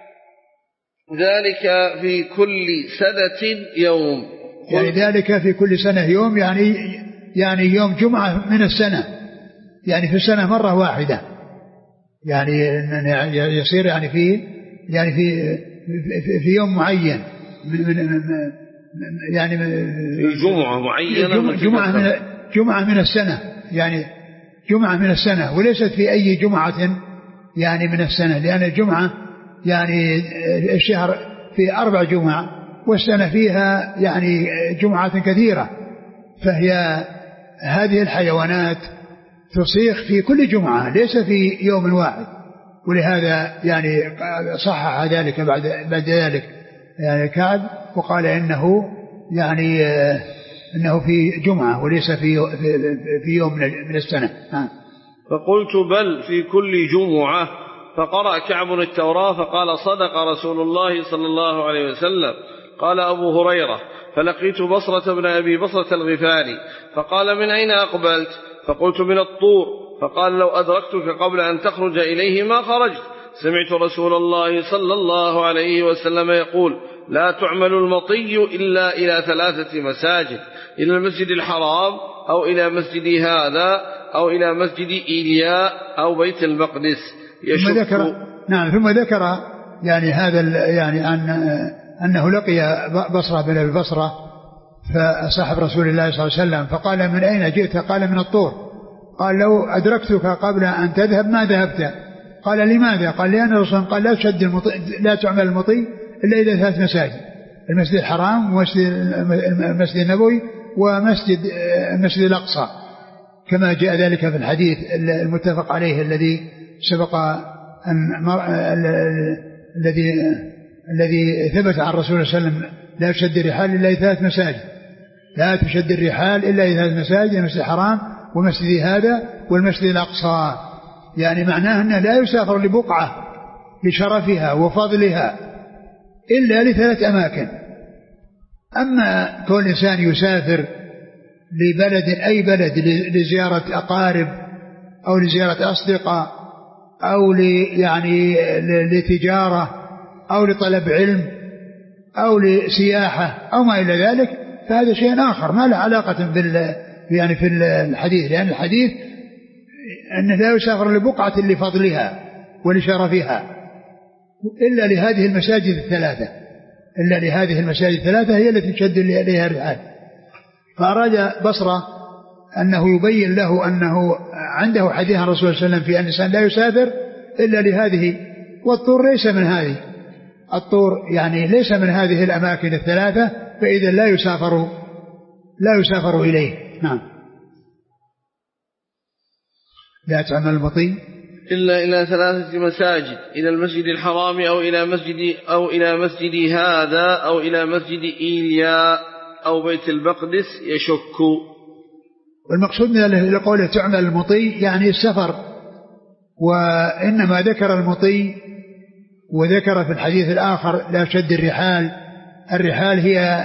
ذلك في كل سنة يوم، يعني ذلك في كل سنة يوم، يعني يعني يوم جمعة من السنة، يعني في السنة مرة واحدة، يعني يصير يعني في يعني في في يوم معين من يعني في جمعة معينة، جمعة من جمعة من السنة، يعني جمعة من السنة، وليست في أي جمعة يعني من السنة، لأن الجمعة يعني الشهر في أربع جمع والسنة فيها يعني جمعات كثيرة، فهي هذه الحيوانات تصيخ في كل جمعة ليس في يوم واحد. ولهذا يعني صحح ذلك بعد بعد ذلك يعني كعب وقال إنه يعني إنه في جمعة وليس في في يوم من السنة. فقلت بل في كل جمعة. فقرأ كعب التوراة فقال صدق رسول الله صلى الله عليه وسلم. قال أبو هريرة فلقيت بصرة بن أبي بصرة الغفاري فقال من أين أقبلت؟ فقلت من الطور. فقال لو أدركتك قبل أن تخرج إليه ما خرجت. سمعت رسول الله صلى الله عليه وسلم يقول لا تعمل المطي إلا إلى ثلاثة مساجد، إلى المسجد الحرام أو إلى مسجد هذا أو إلى مسجد إيلياء أو بيت المقدس. ثم ذكر نعم ثم ذكر يعني هذا يعني أن أنه لقي بصرة بن أبي بصرة فصاحب رسول الله صلى الله عليه وسلم فقال من أين جئت؟ قال من الطور. قال لو أدركتك قبل أن تذهب ما ذهبت. قال لماذا؟ قال لأن الرسول قال لا تشد المطي لا تعمل المطي إلا إلى ثلاث مساجد، المسجد الحرام ومسجد المسجد النبوي ومسجد المسجد الأقصى، كما جاء ذلك في الحديث المتفق عليه الذي سبق أن الذي الذي ثبت عن الرسول صلى الله عليه وسلم لا يشد الرحال إلا إلى ثلاث مساجد، لا تشد الرحال إلا إلى ثلاث مساجد: المسجد الحرام ومسجد هذا والمسجد الأقصى. يعني معناه أنه لا يسافر لبقعة لشرفها وفضلها إلا لثلاث أماكن. أما كل إنسان يسافر لبلد أي بلد لزيارة أقارب أو لزيارة أصدقاء أو يعني لتجارة أو لطلب علم أو لسياحة أو ما إلى ذلك، فهذا شيء آخر ما له علاقة بال يعني في الحديث، لأن الحديث أنه لا يسافر لبقعة لفضلها ولشرفها إلا لهذه المساجد الثلاثة، إلا لهذه المساجد الثلاثة هي التي تشد إليها الرحال. فأراد بصرة أنه يبين له أنه عنده حديث عن الرسول صلى الله عليه وسلم في أن الإنسان لا يسافر إلا لهذه، والطور ليس من هذه، الطور يعني ليس من هذه الأماكن الثلاثة، فإذا لا يسافر لا يسافر إليه. نعم. لا تعمل المطي إلا إلى ثلاثة مساجد: إلى المسجد الحرام أو إلى مسجد أو إلى مسجد هذا أو إلى مسجد إيليا أو بيت المقدس يشك. والمقصود من قوله تعمل المطي يعني السفر، وإنما ذكر المطي وذكر في الحديث الآخر لا شد الرحال. الرحال هي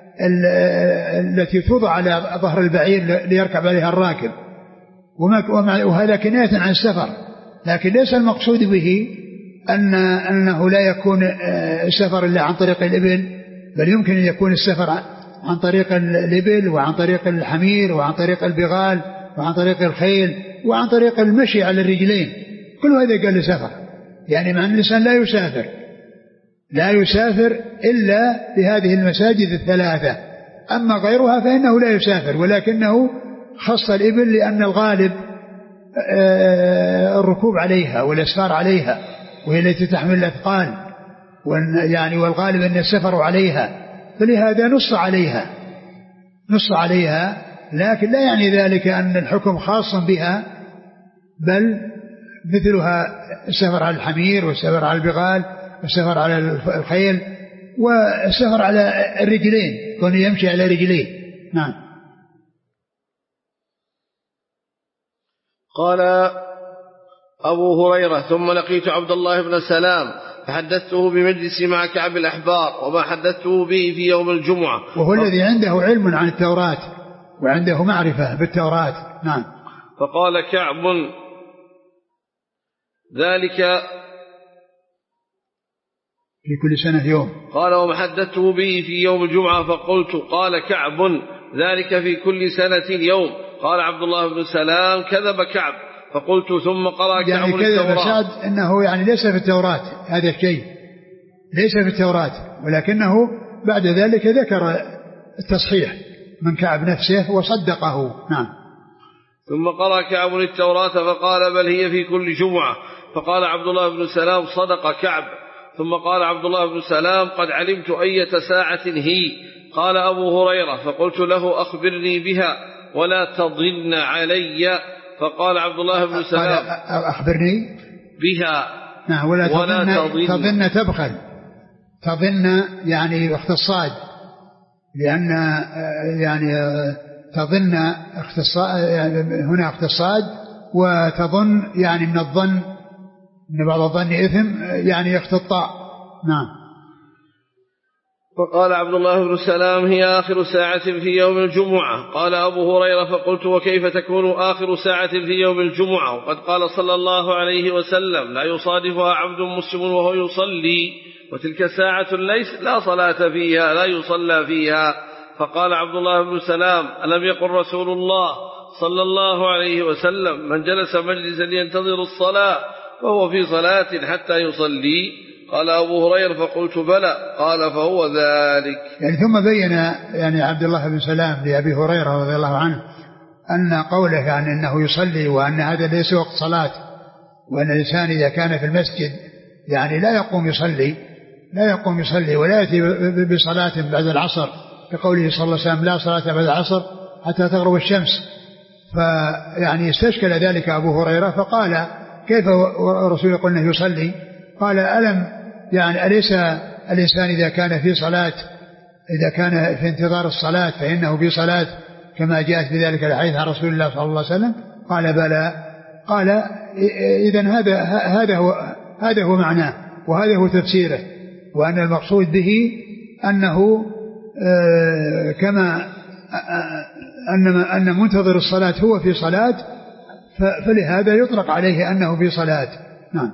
التي توضع على ظهر البعير ليركب عليها الراكب، وهذا كناية عن السفر، لكن ليس المقصود به أن أنه لا يكون السفر إلا عن طريق الإبل، بل يمكن أن يكون السفر عن طريق الإبل وعن طريق الحمير وعن طريق البغال وعن طريق الخيل وعن طريق المشي على الرجلين، كل هذا قال سفر. يعني مع أن الإنسان لا يسافر لا يسافر إلا لهذه المساجد الثلاثة، أما غيرها فإنه لا يسافر، ولكنه خص الإبل لأن الغالب الركوب عليها والإسفار عليها، وهي التي تحمل الأثقال، يعني والغالب أن السفر عليها، فلهذا نص عليها نص عليها لكن لا يعني ذلك أن الحكم خاص بها، بل مثلها السفر على الحمير والسفر على البغال والسفر على الخيل والسفر على الرجلين، كونه يمشي على رجليه. نعم. قال أبو هريرة: ثم لقيت عبد الله بن سلام فحدثته بمجلس مع كعب الأحبار وما حدثته به في يوم الجمعة، وهو الذي عنده علم عن التوراة وعنده معرفة بالتوراة. نعم. فقال كعب: ذلك في كل سنة يوم. قال: وما حدثته به في يوم الجمعة. فقلت: قال كعب: ذلك في كل سنة يوم. قال عبد الله بن سلام: كذب كعب. فقلت: ثم قرأ كعب يعني كذب سعد أنه يعني ليس في التوراة، هذا الشيء ليس في التوراة، ولكنه بعد ذلك ذكر التصحيح من كعب نفسه وصدقه. نعم. ثم قرأ كعب التوراة فقال: بل هي في كل جمعة. فقال عبد الله بن سلام: صدق كعب. ثم قال عبد الله بن سلام: قد علمت أية ساعة هي. قال أبو هريرة: فقلت له: أخبرني بها ولا تضن علي. فقال عبد الله بن سلام: أخبرني بها نعم ولا, ولا تظن, تظن تبخل. تظن يعني اختصاد، لأن يعني تظن اختصاد، هنا اختصاد، وتظن يعني من الظن إن بعض الظن إثم يعني يختطى. نعم. فقال عبد الله بن سلام: هي آخر ساعة في يوم الجمعة. قال أبو هريرة: فقلت: وكيف تكون آخر ساعة في يوم الجمعة وقد قال صلى الله عليه وسلم: لا يصادفها عبد مسلم وهو يصلي، وتلك ساعة ليس لا صلاة فيها لا يصلى فيها. فقال عبد الله بن سلام: ألم يقل رسول الله صلى الله عليه وسلم: من جلس مجلسا ينتظر الصلاة وهو في صلاة حتى يصلي؟ قال أبو هريرة: فقلت: بلى. قال: فهو ذلك. يعني ثم بين يعني عبد الله بن سلام لأبي هريرة رضي الله عنه أن قوله يعني أنه يصلي وأن هذا ليس وقت صلاة، وأن الإنسان إذا كان في المسجد يعني لا يقوم يصلي لا يقوم يصلي ولا يأتي بصلاة بعد العصر، كقوله صلى الله عليه وسلم: لا صلاة بعد العصر حتى تغرب الشمس. فيعني استشكل ذلك أبو هريرة فقال: كيف الرسول قلنا يصلي؟ قال ألم يعني أليس الإنسان إذا كان في صلاة إذا كان في انتظار الصلاة فإنه في صلاة كما جاءت بذلك الحديث عن رسول الله صلى الله عليه وسلم؟ قال بلى. قال إذن هذا هذا هو هذا هو معناه وهذا هو تفسيره، وأن المقصود به أنه كما أن أن منتظر الصلاة هو في صلاة، فلهذا يطلق عليه أنه في صلاة. نعم.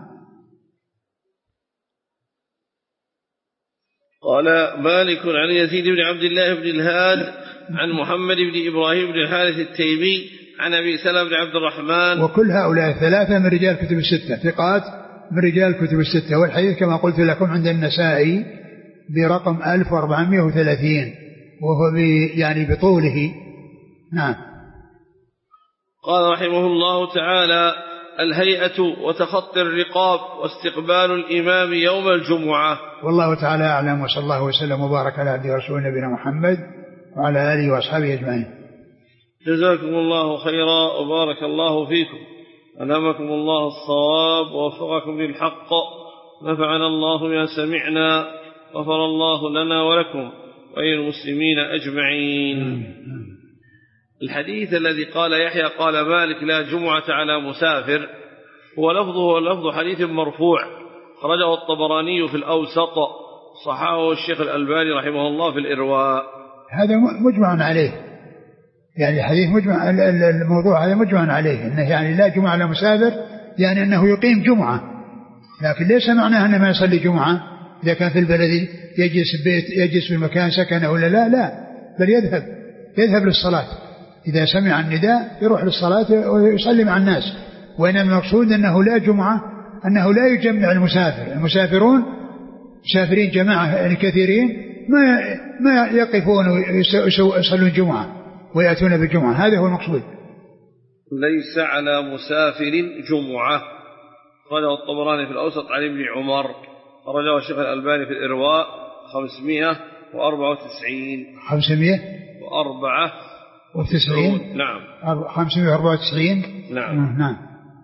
قال مالك عن يزيد بن عبد الله بن الهاد عن محمد بن إبراهيم بن الحارث التيمي عن أبي سلمة بن عبد الرحمن. وكل هؤلاء الثلاثة من رجال كتب الستة، ثقات من رجال كتب الستة. والحديث كما قلت لكم عند النسائي برقم ألف وأربعمائة وثلاثين وهو يعني بطوله. نعم. قال رحمه الله تعالى الهيئة وتخطي الرقاب واستقبال الإمام يوم الجمعة. والله تعالى أعلم، وصلى الله وسلم وبارك على عبده ورسوله نبينا محمد وعلى آله وأصحابه أجمعين. جزاكم الله خيرا وبارك الله فيكم، ألهمكم الله الصواب ووفقكم للحق، نفعنا الله بما سمعنا، غفر الله لنا ولكم وللمسلمين أجمعين. الحديث الذي قال يحيى قال مالك لا جمعة على مسافر هو لفظه لفظ حديث مرفوع خرجه الطبراني في الأوسط، صححه الشيخ الألباني رحمه الله في الإرواء. هذا مجمع عليه، يعني حديث مجمع، الموضوع هذا مجمع عليه، إنه يعني لا جمعة على مسافر يعني أنه يقيم جمعة، لكن ليس معناه أنه ما يصلي جمعة إذا كان في البلد يجلس بيت يجلس في مكان سكنه ولا لا لا، بل يذهب يذهب للصلاة إذا سمع النداء يروح للصلاة ويصلي مع الناس. وإنما المقصود أنه لا جمعة، أنه لا يجمع المسافر، المسافرون مسافرين جماعة يعني كثيرين ما ما يقفون ويصلون جمعة ويأتون بالجمعة، هذا هو المقصود. ليس على مسافر جمعة، قاله الطبراني في الأوسط عن ابن عمر، رجعه الشيخ الألباني في الإرواء خمسمائة وأربعة وتسعين خمسمائة وأربعة وتسعين نعم خمسمائة وأربعة وتسعين نعم نعم.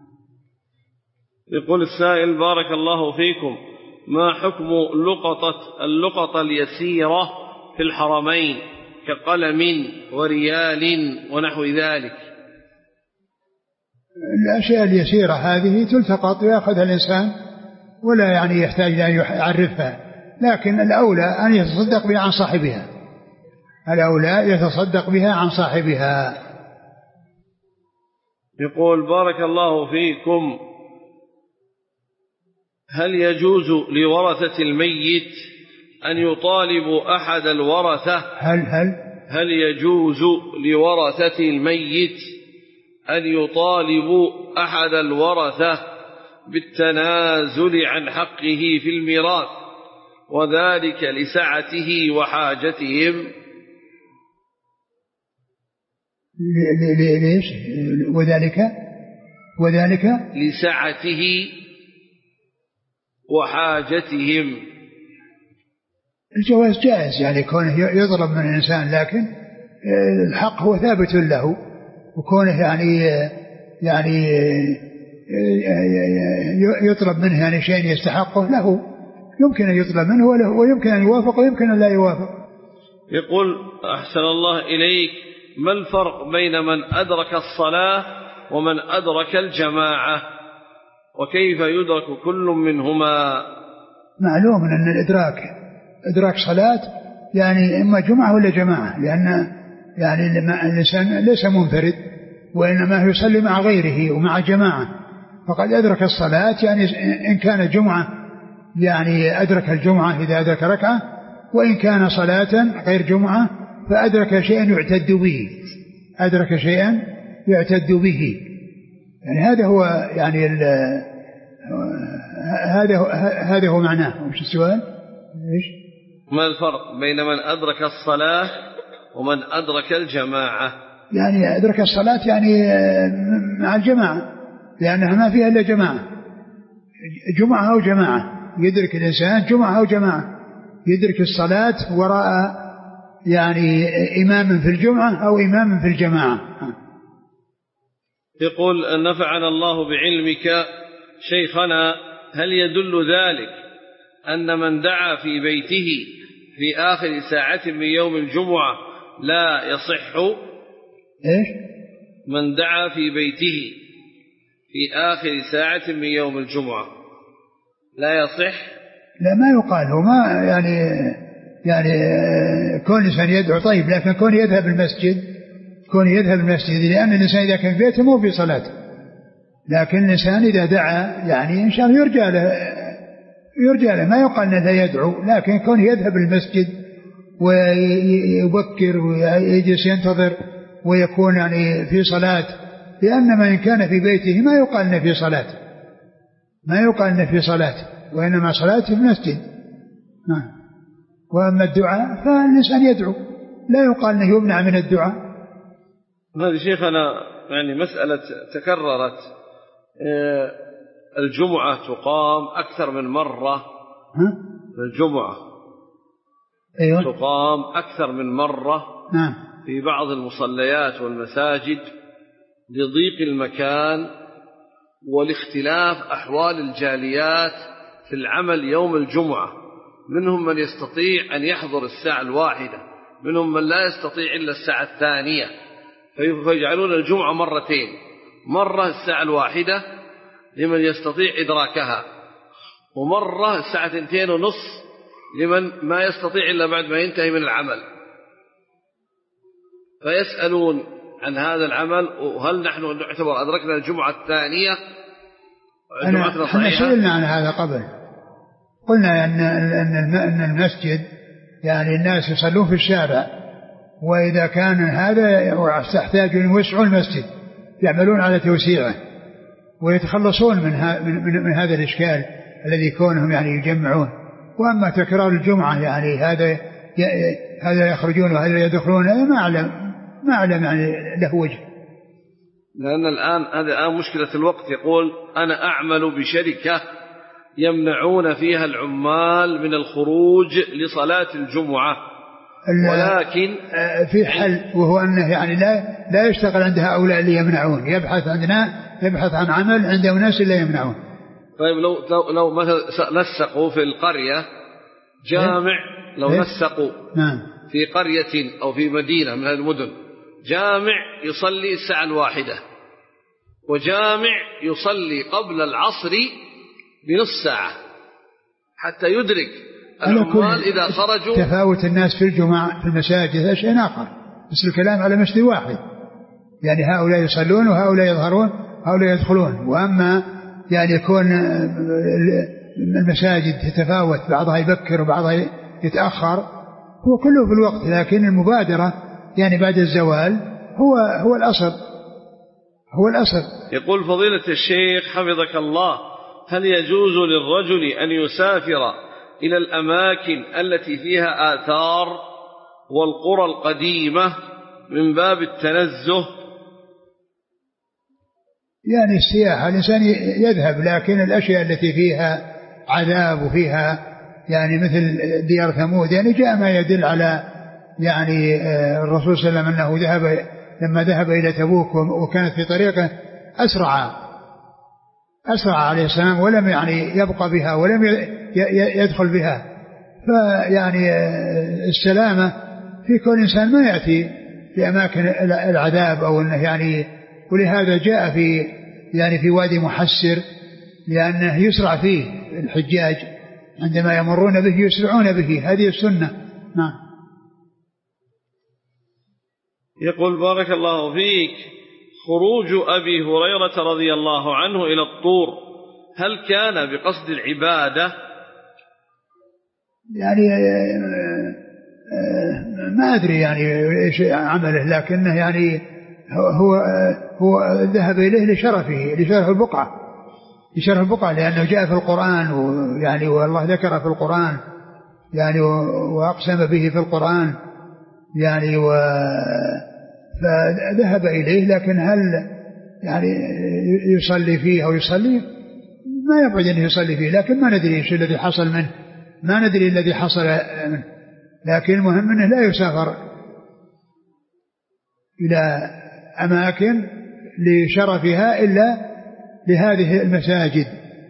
يقول السائل بارك الله فيكم، ما حكم لقطة اللقطة اليسيرة في الحرمين كقلم وريال ونحو ذلك؟ الأشياء اليسيرة هذه تلتقط ويأخذها الإنسان ولا يعني يحتاج أن يعرفها، لكن الأولى أن يتصدق بها عن صاحبها، الأولى يتصدق بها عن صاحبها. يقول بارك الله فيكم، هل يجوز لورثة الميت أن يطالبوا أحد الورثة هل هل هل يجوز لورثة الميت أن يطالبوا أحد الورثة بالتنازل عن حقه في الميراث وذلك لسعته وحاجتهم؟ ليش وذلك وذلك لسعته وحاجتهم. الجواز جائز، يعني كونه يطلب من الإنسان، لكن الحق هو ثابت له، وكونه يعني يعني يطلب منه يعني شيء يستحقه له، يمكن أن يطلب منه ويمكن أن يوافق ويمكن أن لا يوافق. يقول أحسن الله إليك، ما الفرق بين من أدرك الصلاة ومن أدرك الجماعة، وكيف يدرك كل منهما؟ معلوم أن الإدراك إدراك صلاة يعني إما جمعة ولا جماعة، لأن يعني الإنسان ليس منفرد وإنما يصلي مع غيره ومع جماعة، فقد أدرك الصلاة يعني إن كان جمعة يعني أدرك الجمعة إذا أدرك ركعة، وإن كان صلاة غير جمعة فأدرك شيئا يعتد به، أدرك شيئا يعتد به. يعني هذا هو يعني هذا هو هذا هو معناه. وش السؤال؟ إيش؟ ما الفرق بين من أدرك الصلاة ومن أدرك الجماعة؟ يعني أدرك الصلاة يعني مع الجماعة، لأنها ما فيها إلا جماعة، جمعة أو جماعة، يدرك الإنسان جمعة أو جماعة، يدرك الصلاة وراء يعني إمام في الجمعة أو إمام في الجماعة. يقول نفعنا الله بعلمك، شيخنا هل يدل ذلك أن من دعا في بيته في آخر ساعة من يوم الجمعة لا يصح؟ إيش؟ من دعا في بيته في آخر ساعة من يوم الجمعة لا يصح؟ لا ما يقال، هو ما يعني يعني كون الإنسان يدعو طيب، لكن كون يذهب المسجد كون يذهب المسجد لأن الإنسان إذا كان في بيته مو في صلاة، لكن الإنسان إذا دعا يعني إن شاء الله يرجى له يرجى له ما يقال أنه لا يدعو، لكن كون يذهب المسجد ويبكر ويجلس ينتظر ويكون يعني في صلاة، لأن من كان في بيته ما يقال أنه في صلاة ما يقال أنه في صلاة وإنما صلاة في المسجد. نعم. وأما الدعاء فالإنسان يدعو، لا يقال أنه يمنع من الدعاء. هذه شيخنا يعني مسألة تكررت، الجمعة تقام أكثر من مرة. ها؟ الجمعة أيوة. تقام أكثر من مرة. نعم. في بعض المصليات والمساجد لضيق المكان ولاختلاف أحوال الجاليات في العمل يوم الجمعة، منهم من يستطيع أن يحضر الساعة الواحدة، منهم من لا يستطيع إلا الساعة الثانية، فيجعلون الجمعة مرتين، مرة الساعة الواحدة لمن يستطيع إدراكها، ومرة الساعة اثنتين ونصف لمن ما يستطيع إلا بعد ما ينتهي من العمل، فيسألون عن هذا العمل وهل نحن نعتبر أدركنا الجمعة الثانية جمعتنا صحيحة؟ احنا سئلنا عن هذا قبل، قلنا أن أن المسجد يعني الناس يصلون في الشارع، وإذا كان هذا يحتاج أن يوسعوا المسجد يعملون على توسيعه ويتخلصون من, من, من هذا الإشكال الذي كونهم يعني يجمعون. وأما تكرار الجمعة يعني هذا هذا يخرجون وهذا يدخلون، هذا ما أعلم ما أعلم يعني له وجه، لأن الآن هذا الآن مشكلة الوقت. يقول أنا أعمل بشركة يمنعون فيها العمال من الخروج لصلاة الجمعة، ولكن في حل وهو أنه يعني لا لا يشتغل عند هؤلاء اللي يمنعون، يبحث عندنا يبحث عن عمل عند أناس اللي يمنعون. طيب لو لو مثلا نسقوا في القرية جامع، لو نسقوا في قرية أو في مدينة من المدن جامع يصلي الساعة الواحدة وجامع يصلي قبل العصر بنص ساعة حتى يدرك العمال إذا خرجوا. تفاوت الناس في الجمعة في المساجد شيء آخر، بس الكلام على مسجد واحد، يعني هؤلاء يصلون وهؤلاء يظهرون هؤلاء يدخلون. وأما يعني يكون المساجد تتفاوت، بعضها يبكر وبعضها يتأخر، هو كله في الوقت، لكن المبادرة يعني بعد الزوال هو هو الأصل هو الأصل. يقول فضيلة الشيخ حفظك الله، هل يجوز للرجل أن يسافر إلى الأماكن التي فيها آثار والقرى القديمة من باب التنزه؟ يعني السياحة الإنسان يذهب، لكن الأشياء التي فيها عذاب وفيها يعني مثل ديار ثمود، يعني جاء ما يدل على يعني الرسول صلى الله عليه وسلم أنه ذهب لما ذهب إلى تبوك وكانت في طريقه أسرع أسرع عليه السلام ولم يعني يبقى بها ولم يدخل بها. فيعني السلامة في كل إنسان ما يأتي في أماكن العذاب أو أنه يعني، ولهذا جاء في يعني في وادي محسر لأنه يسرع فيه الحجاج عندما يمرون به يسرعون به، هذه السنة. نعم. يقول بارك الله فيك، خروج أبي هريرة رضي الله عنه إلى الطور هل كان بقصد العبادة؟ يعني ما أدري يعني إيش عمله، لكنه يعني هو هو ذهب إليه لشرفه لشرف البقعة لشرف البقعة لأنه جاء في القرآن، ويعني والله ذكر في القرآن يعني وأقسم به في القرآن يعني و فذهب إليه، لكن هل يعني يصلي فيه أو يصلي ما يبعد أن يصلي فيه، لكن ما ندري إيش الذي حصل منه، ما ندري الذي حصل منه، لكن المهم أنه لا يسافر إلى أماكن لشرفها إلا لهذه المساجد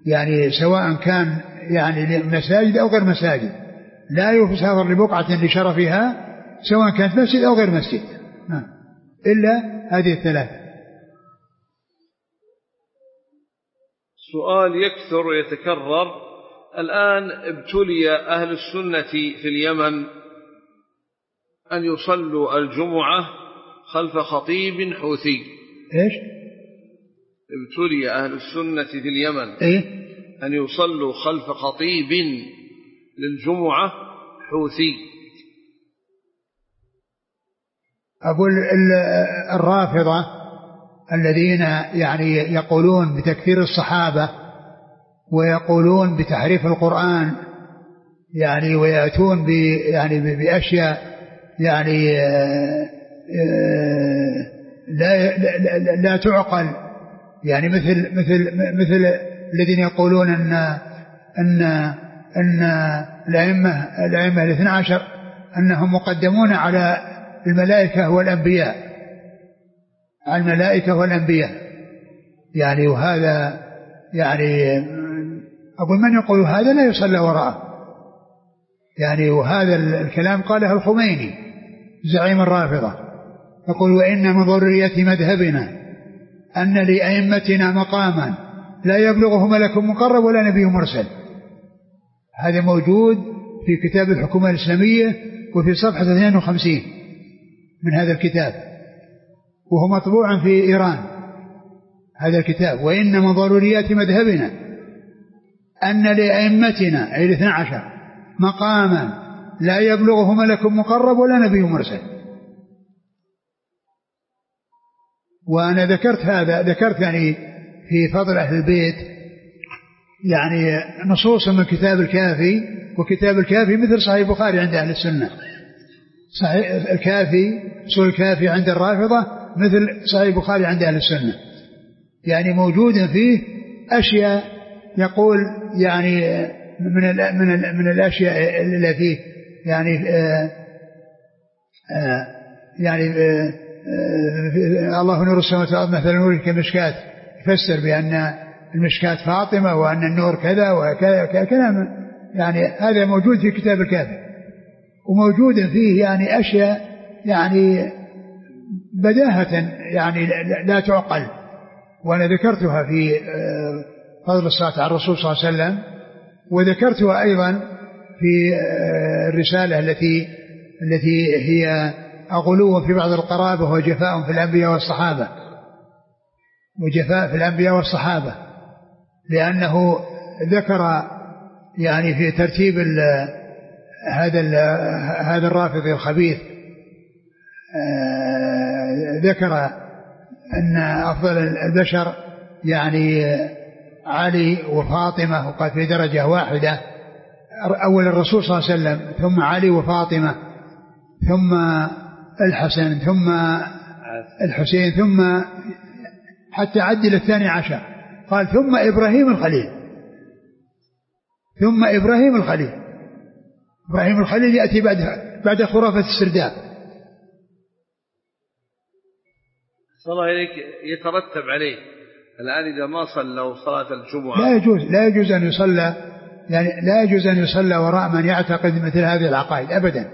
يعني سواء كان يعني مساجد أو غير مساجد، لا يسافر لبقعة لشرفها سواء كانت مسجد أو غير مسجد إلا هذه الثلاث. سؤال يكثر ويتكرر الآن: ابتلي أهل السنة في اليمن أن يصلوا الجمعة خلف خطيب حوثي. إيش؟ ابتلي أهل السنة في اليمن إيه؟ أن يصلوا خلف خطيب للجمعة حوثي. أقول الرافضة الذين يعني يقولون بتكفير الصحابة ويقولون بتحريف القرآن يعني ويأتون يعني بأشياء يعني لا لا, لا, لا تعقل، يعني مثل مثل مثل الذين يقولون ان ان ان الأئمة الأئمة الاثنى عشر أنهم مقدمون على الملائكة والأنبياء، على الملائكة والأنبياء يعني. وهذا يعني أقول من يقول هذا لا يصلى وراءه يعني. وهذا الكلام قاله الخميني زعيم الرافضة، يقول: وإن من ضرورية مذهبنا أن لأئمتنا مقاما لا يبلغه ملك مقرب ولا نبي مرسل. هذا موجود في كتاب الحكومة الإسلامية وفي صفحة اثنين وخمسين من هذا الكتاب، وهو مطبوع في إيران هذا الكتاب. وإن من ضروريات مذهبنا أن لأئمتنا أي الاثنى عشر مقاما لا يبلغه ملك مقرب ولا نبي مرسل. وأنا ذكرت هذا، ذكرت يعني في فضل أهل البيت يعني نصوصا من كتاب الكافي، وكتاب الكافي مثل صحيح البخاري عند أهل السنة، صحيح الكافي سورة الكافي عند الرافضة مثل صحيح البخاري عند أهل السنة، يعني موجود فيه أشياء يقول يعني من ال من ال من الأشياء التي يعني آآ آآ يعني آآ الله نور السماوات والأرض مثل نور كمشكاة، يفسر بأن المشكاة فاطمة وأن النور كذا وكذا كلام يعني. هذا موجود في كتاب الكافي، وموجود فيه يعني أشياء يعني بداهة يعني لا تعقل. وأنا ذكرتها في فضل الصلاة على الرسول صلى الله عليه وسلم، وذكرتها أيضا في الرسالة التي التي هي غلو في بعض القرابة وجفاء في الأنبياء والصحابة، وجفاء في الأنبياء والصحابة، لأنه ذكر يعني في ترتيب هذا هذا الرافضي الخبيث ذكر أن أفضل البشر يعني علي وفاطمة، وقال في درجة واحدة، أول الرسول صلى الله عليه وسلم ثم علي وفاطمة ثم الحسن ثم الحسين ثم حتى عدل الثاني عشر، قال ثم إبراهيم الخليل، ثم إبراهيم الخليل. إبراهيم الخليل يأتي بعد بعد خرافة السرداب. صلى الله عليك يترتب عليه الآن إذا ما صلوا صلاة الجمعة لا يجوز لا يجوز أن يصلى يعني لا يجوز أن يصلى وراء من يعتقد مثل هذه العقائد أبدا.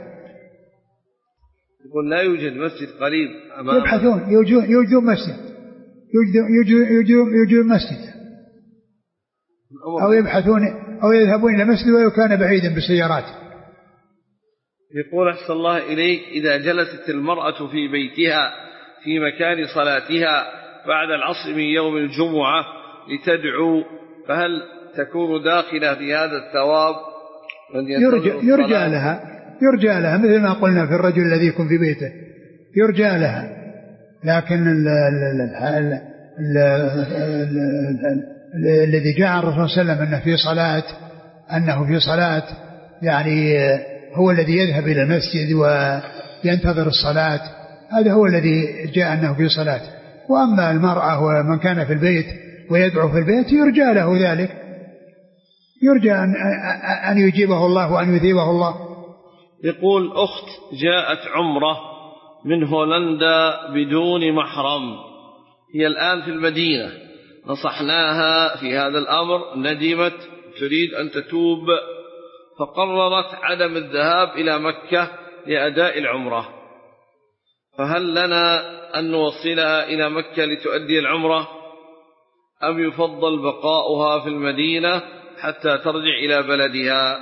يقول لا يوجد مسجد قريب أمام، يبحثون يوجدون مسجد يوجدون مسجد أو يبحثون أو يذهبون إلى مسجد ولو كان بعيدا بالسيارات. يقول أحسن الله إليك: إذا جلست المرأة في بيتها في مكان صلاتها بعد العصر من يوم الجمعة لتدعو، فهل تكون داخلة في هذا الثواب؟ يرجى, يرجى لها يرجى لها مثل ما قلنا في الرجل الذي يكون في بيته يرجى لها، لكن ال ال ال ال ال الذي جاء عن الرسول صلى الله عليه وسلم أنه في صلاة أنه في صلاة يعني هو الذي يذهب إلى المسجد وينتظر الصلاة، هذا هو الذي جاء أنه في صلاة. وأما المرأة ومن كان في البيت ويدعو في البيت يرجى له ذلك، يرجى أن, أن يجيبه الله وأن يثيبه الله. يقول: أخت جاءت عمرة من هولندا بدون محرم، هي الآن في المدينة نصحناها في هذا الأمر، ندمت تريد أن تتوب، فقررت عدم الذهاب إلى مكة لأداء العمرة، فهل لنا أن نوصلها إلى مكة لتؤدي العمرة أم يفضل بقاؤها في المدينة حتى ترجع إلى بلدها؟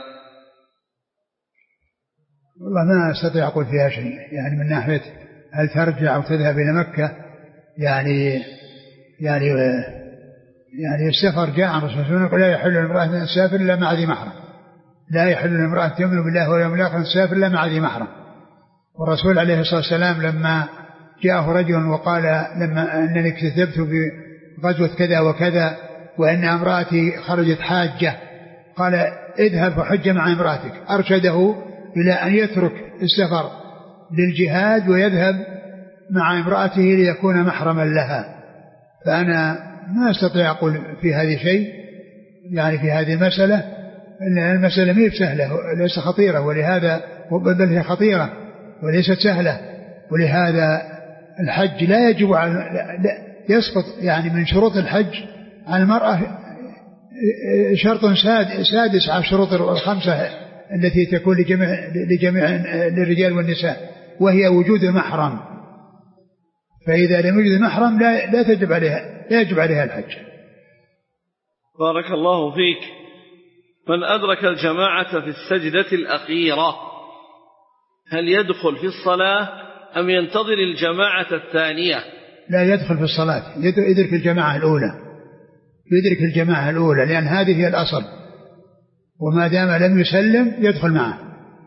والله ما أستطيع أقول فيها شيء، يعني من ناحية هل ترجع أو تذهب إلى مكة، يعني يعني يعني السفر جاء عن رسول الله لا يحل لامرأة أن تسافر إلا مع ذي محرم، لا يحل لامرأة تؤمن بالله واليوم الآخر أن تسافر إلا مع ذي محرم. والرسول عليه الصلاة والسلام لما جاءه رجل وقال لما أنني كتبت في غزوة كذا وكذا وأن امرأتي خرجت حاجة، قال اذهب فحج مع امرأتك، أرشده إلى أن يترك السفر للجهاد ويذهب مع امرأته ليكون محرما لها. فأنا ما أستطيع أقول في هذه شيء، يعني في هذه المسألة، إن المسألة ميب سهلة ليس خطيرة، ولهذا بل هي خطيرة وليست سهلة، ولهذا الحج لا يجب على يسقط يعني من شروط الحج على المرأة شرط سادس على الشروط الخمسة التي تكون لجميع لجميع للرجال والنساء، وهي وجود المحرم. فإذا لم يوجد المحرم لا لا تجب عليها لا يجب عليها الحج. بارك الله فيك. من أدرك الجماعة في السجدة الأخيرة هل يدخل في الصلاة أم ينتظر الجماعة الثانية؟ لا، يدخل في الصلاة، يدرك الجماعة الأولى، يدرك الجماعة الأولى، لأن هذه هي الأصل، وما دام لم يسلم يدخل معه.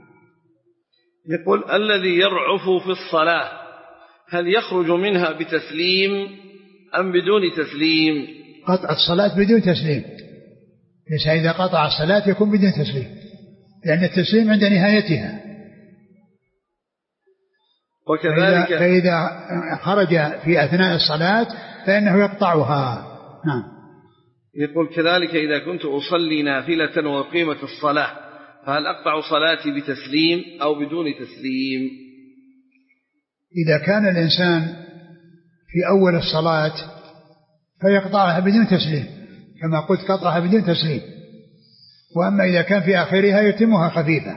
يقول الذي يرعف في الصلاة هل يخرج منها بتسليم أم بدون تسليم؟ قطع الصلاة بدون تسليم، ليس إذا قطع الصلاة يكون بدون تسليم، لأن التسليم عند نهايتها. وكذلك فإذا, فإذا خرج في أثناء الصلاة فإنه يقطعها. نعم. يقول كذلك إذا كنت أصلي نافلة وقيمة الصلاة فهل أقطع صلاتي بتسليم أو بدون تسليم؟ إذا كان الإنسان في أول الصلاة فيقطعها بدون تسليم، كما قلت قطعها بدون تسليم. وأما إذا كان في آخرها يتمها خفيفة.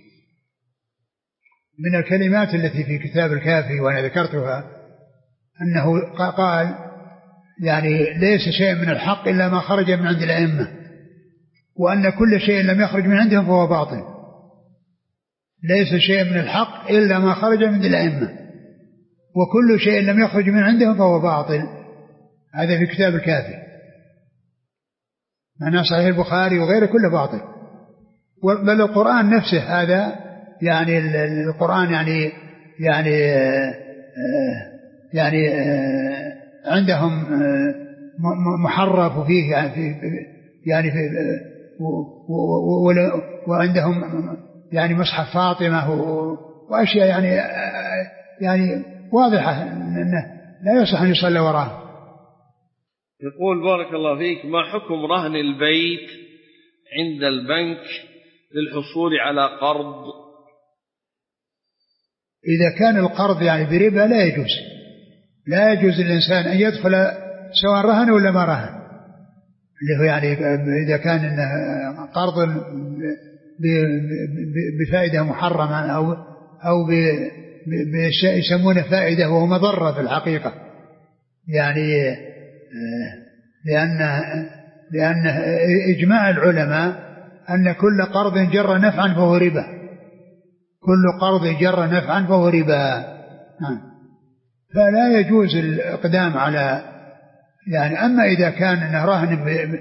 من الكلمات التي في كتاب الكافي وأنا ذكرتها أنه قال يعني ليس شيء من الحق إلا ما خرج من عند الأئمة، وأن كل شيء لم يخرج من عندهم فهو باطل. ليس شيء من الحق إلا ما خرج من عند الأئمة، وكل شيء لم يخرج من عندهم فهو باطل. هذا في كتاب الكافي، معناه صحيح البخاري وغيره كله باطل. بل القرآن نفسه هذا، يعني القرآن يعني يعني يعني عندهم محرف وفيه يعني في وعندهم يعني مصحف فاطمة وأشياء يعني يعني واضحة أنه لا يصح أن يصلى وراه. يقول بارك الله فيك ما حكم رهن البيت عند البنك للحصول على قرض؟ إذا كان القرض يعني بربا لا يجوز، لا يجوز للإنسان أن يدخل سواء رهن ولا ما رهن، اللي هو يعني إذا كان قرض بفائدة محرمة أو أو يسمونه فائدة وهو مضرة في الحقيقة، يعني لأن لأن إجماع العلماء أن كل قرض جر نفعا فهو ربا، كل قرض جر نفعا فهو ربا. فلا يجوز الإقدام على يعني. أما إذا كان أنه رهن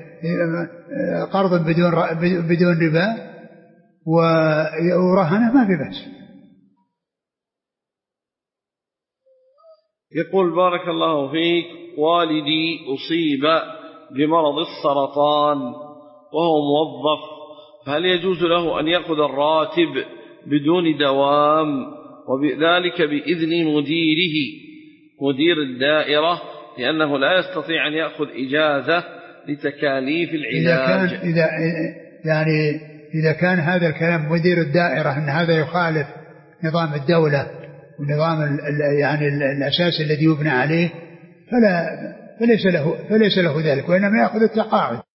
قرض بدون بدون ربا ورهنه ما في بأس. يقول بارك الله فيك والدي أصيب بمرض السرطان وهو موظف، فهل يجوز له أن يأخذ الراتب بدون دوام وبذلك بإذن مديره مدير الدائرة لأنه لا يستطيع أن يأخذ إجازة لتكاليف العلاج؟ إذا كان إذا يعني إذا كان هذا الكلام مدير الدائرة أن هذا يخالف نظام الدولة ونظام يعني الأساس الذي يبنى عليه فلا فليس له فليس له ذلك، وإنما يأخذ التقاعد.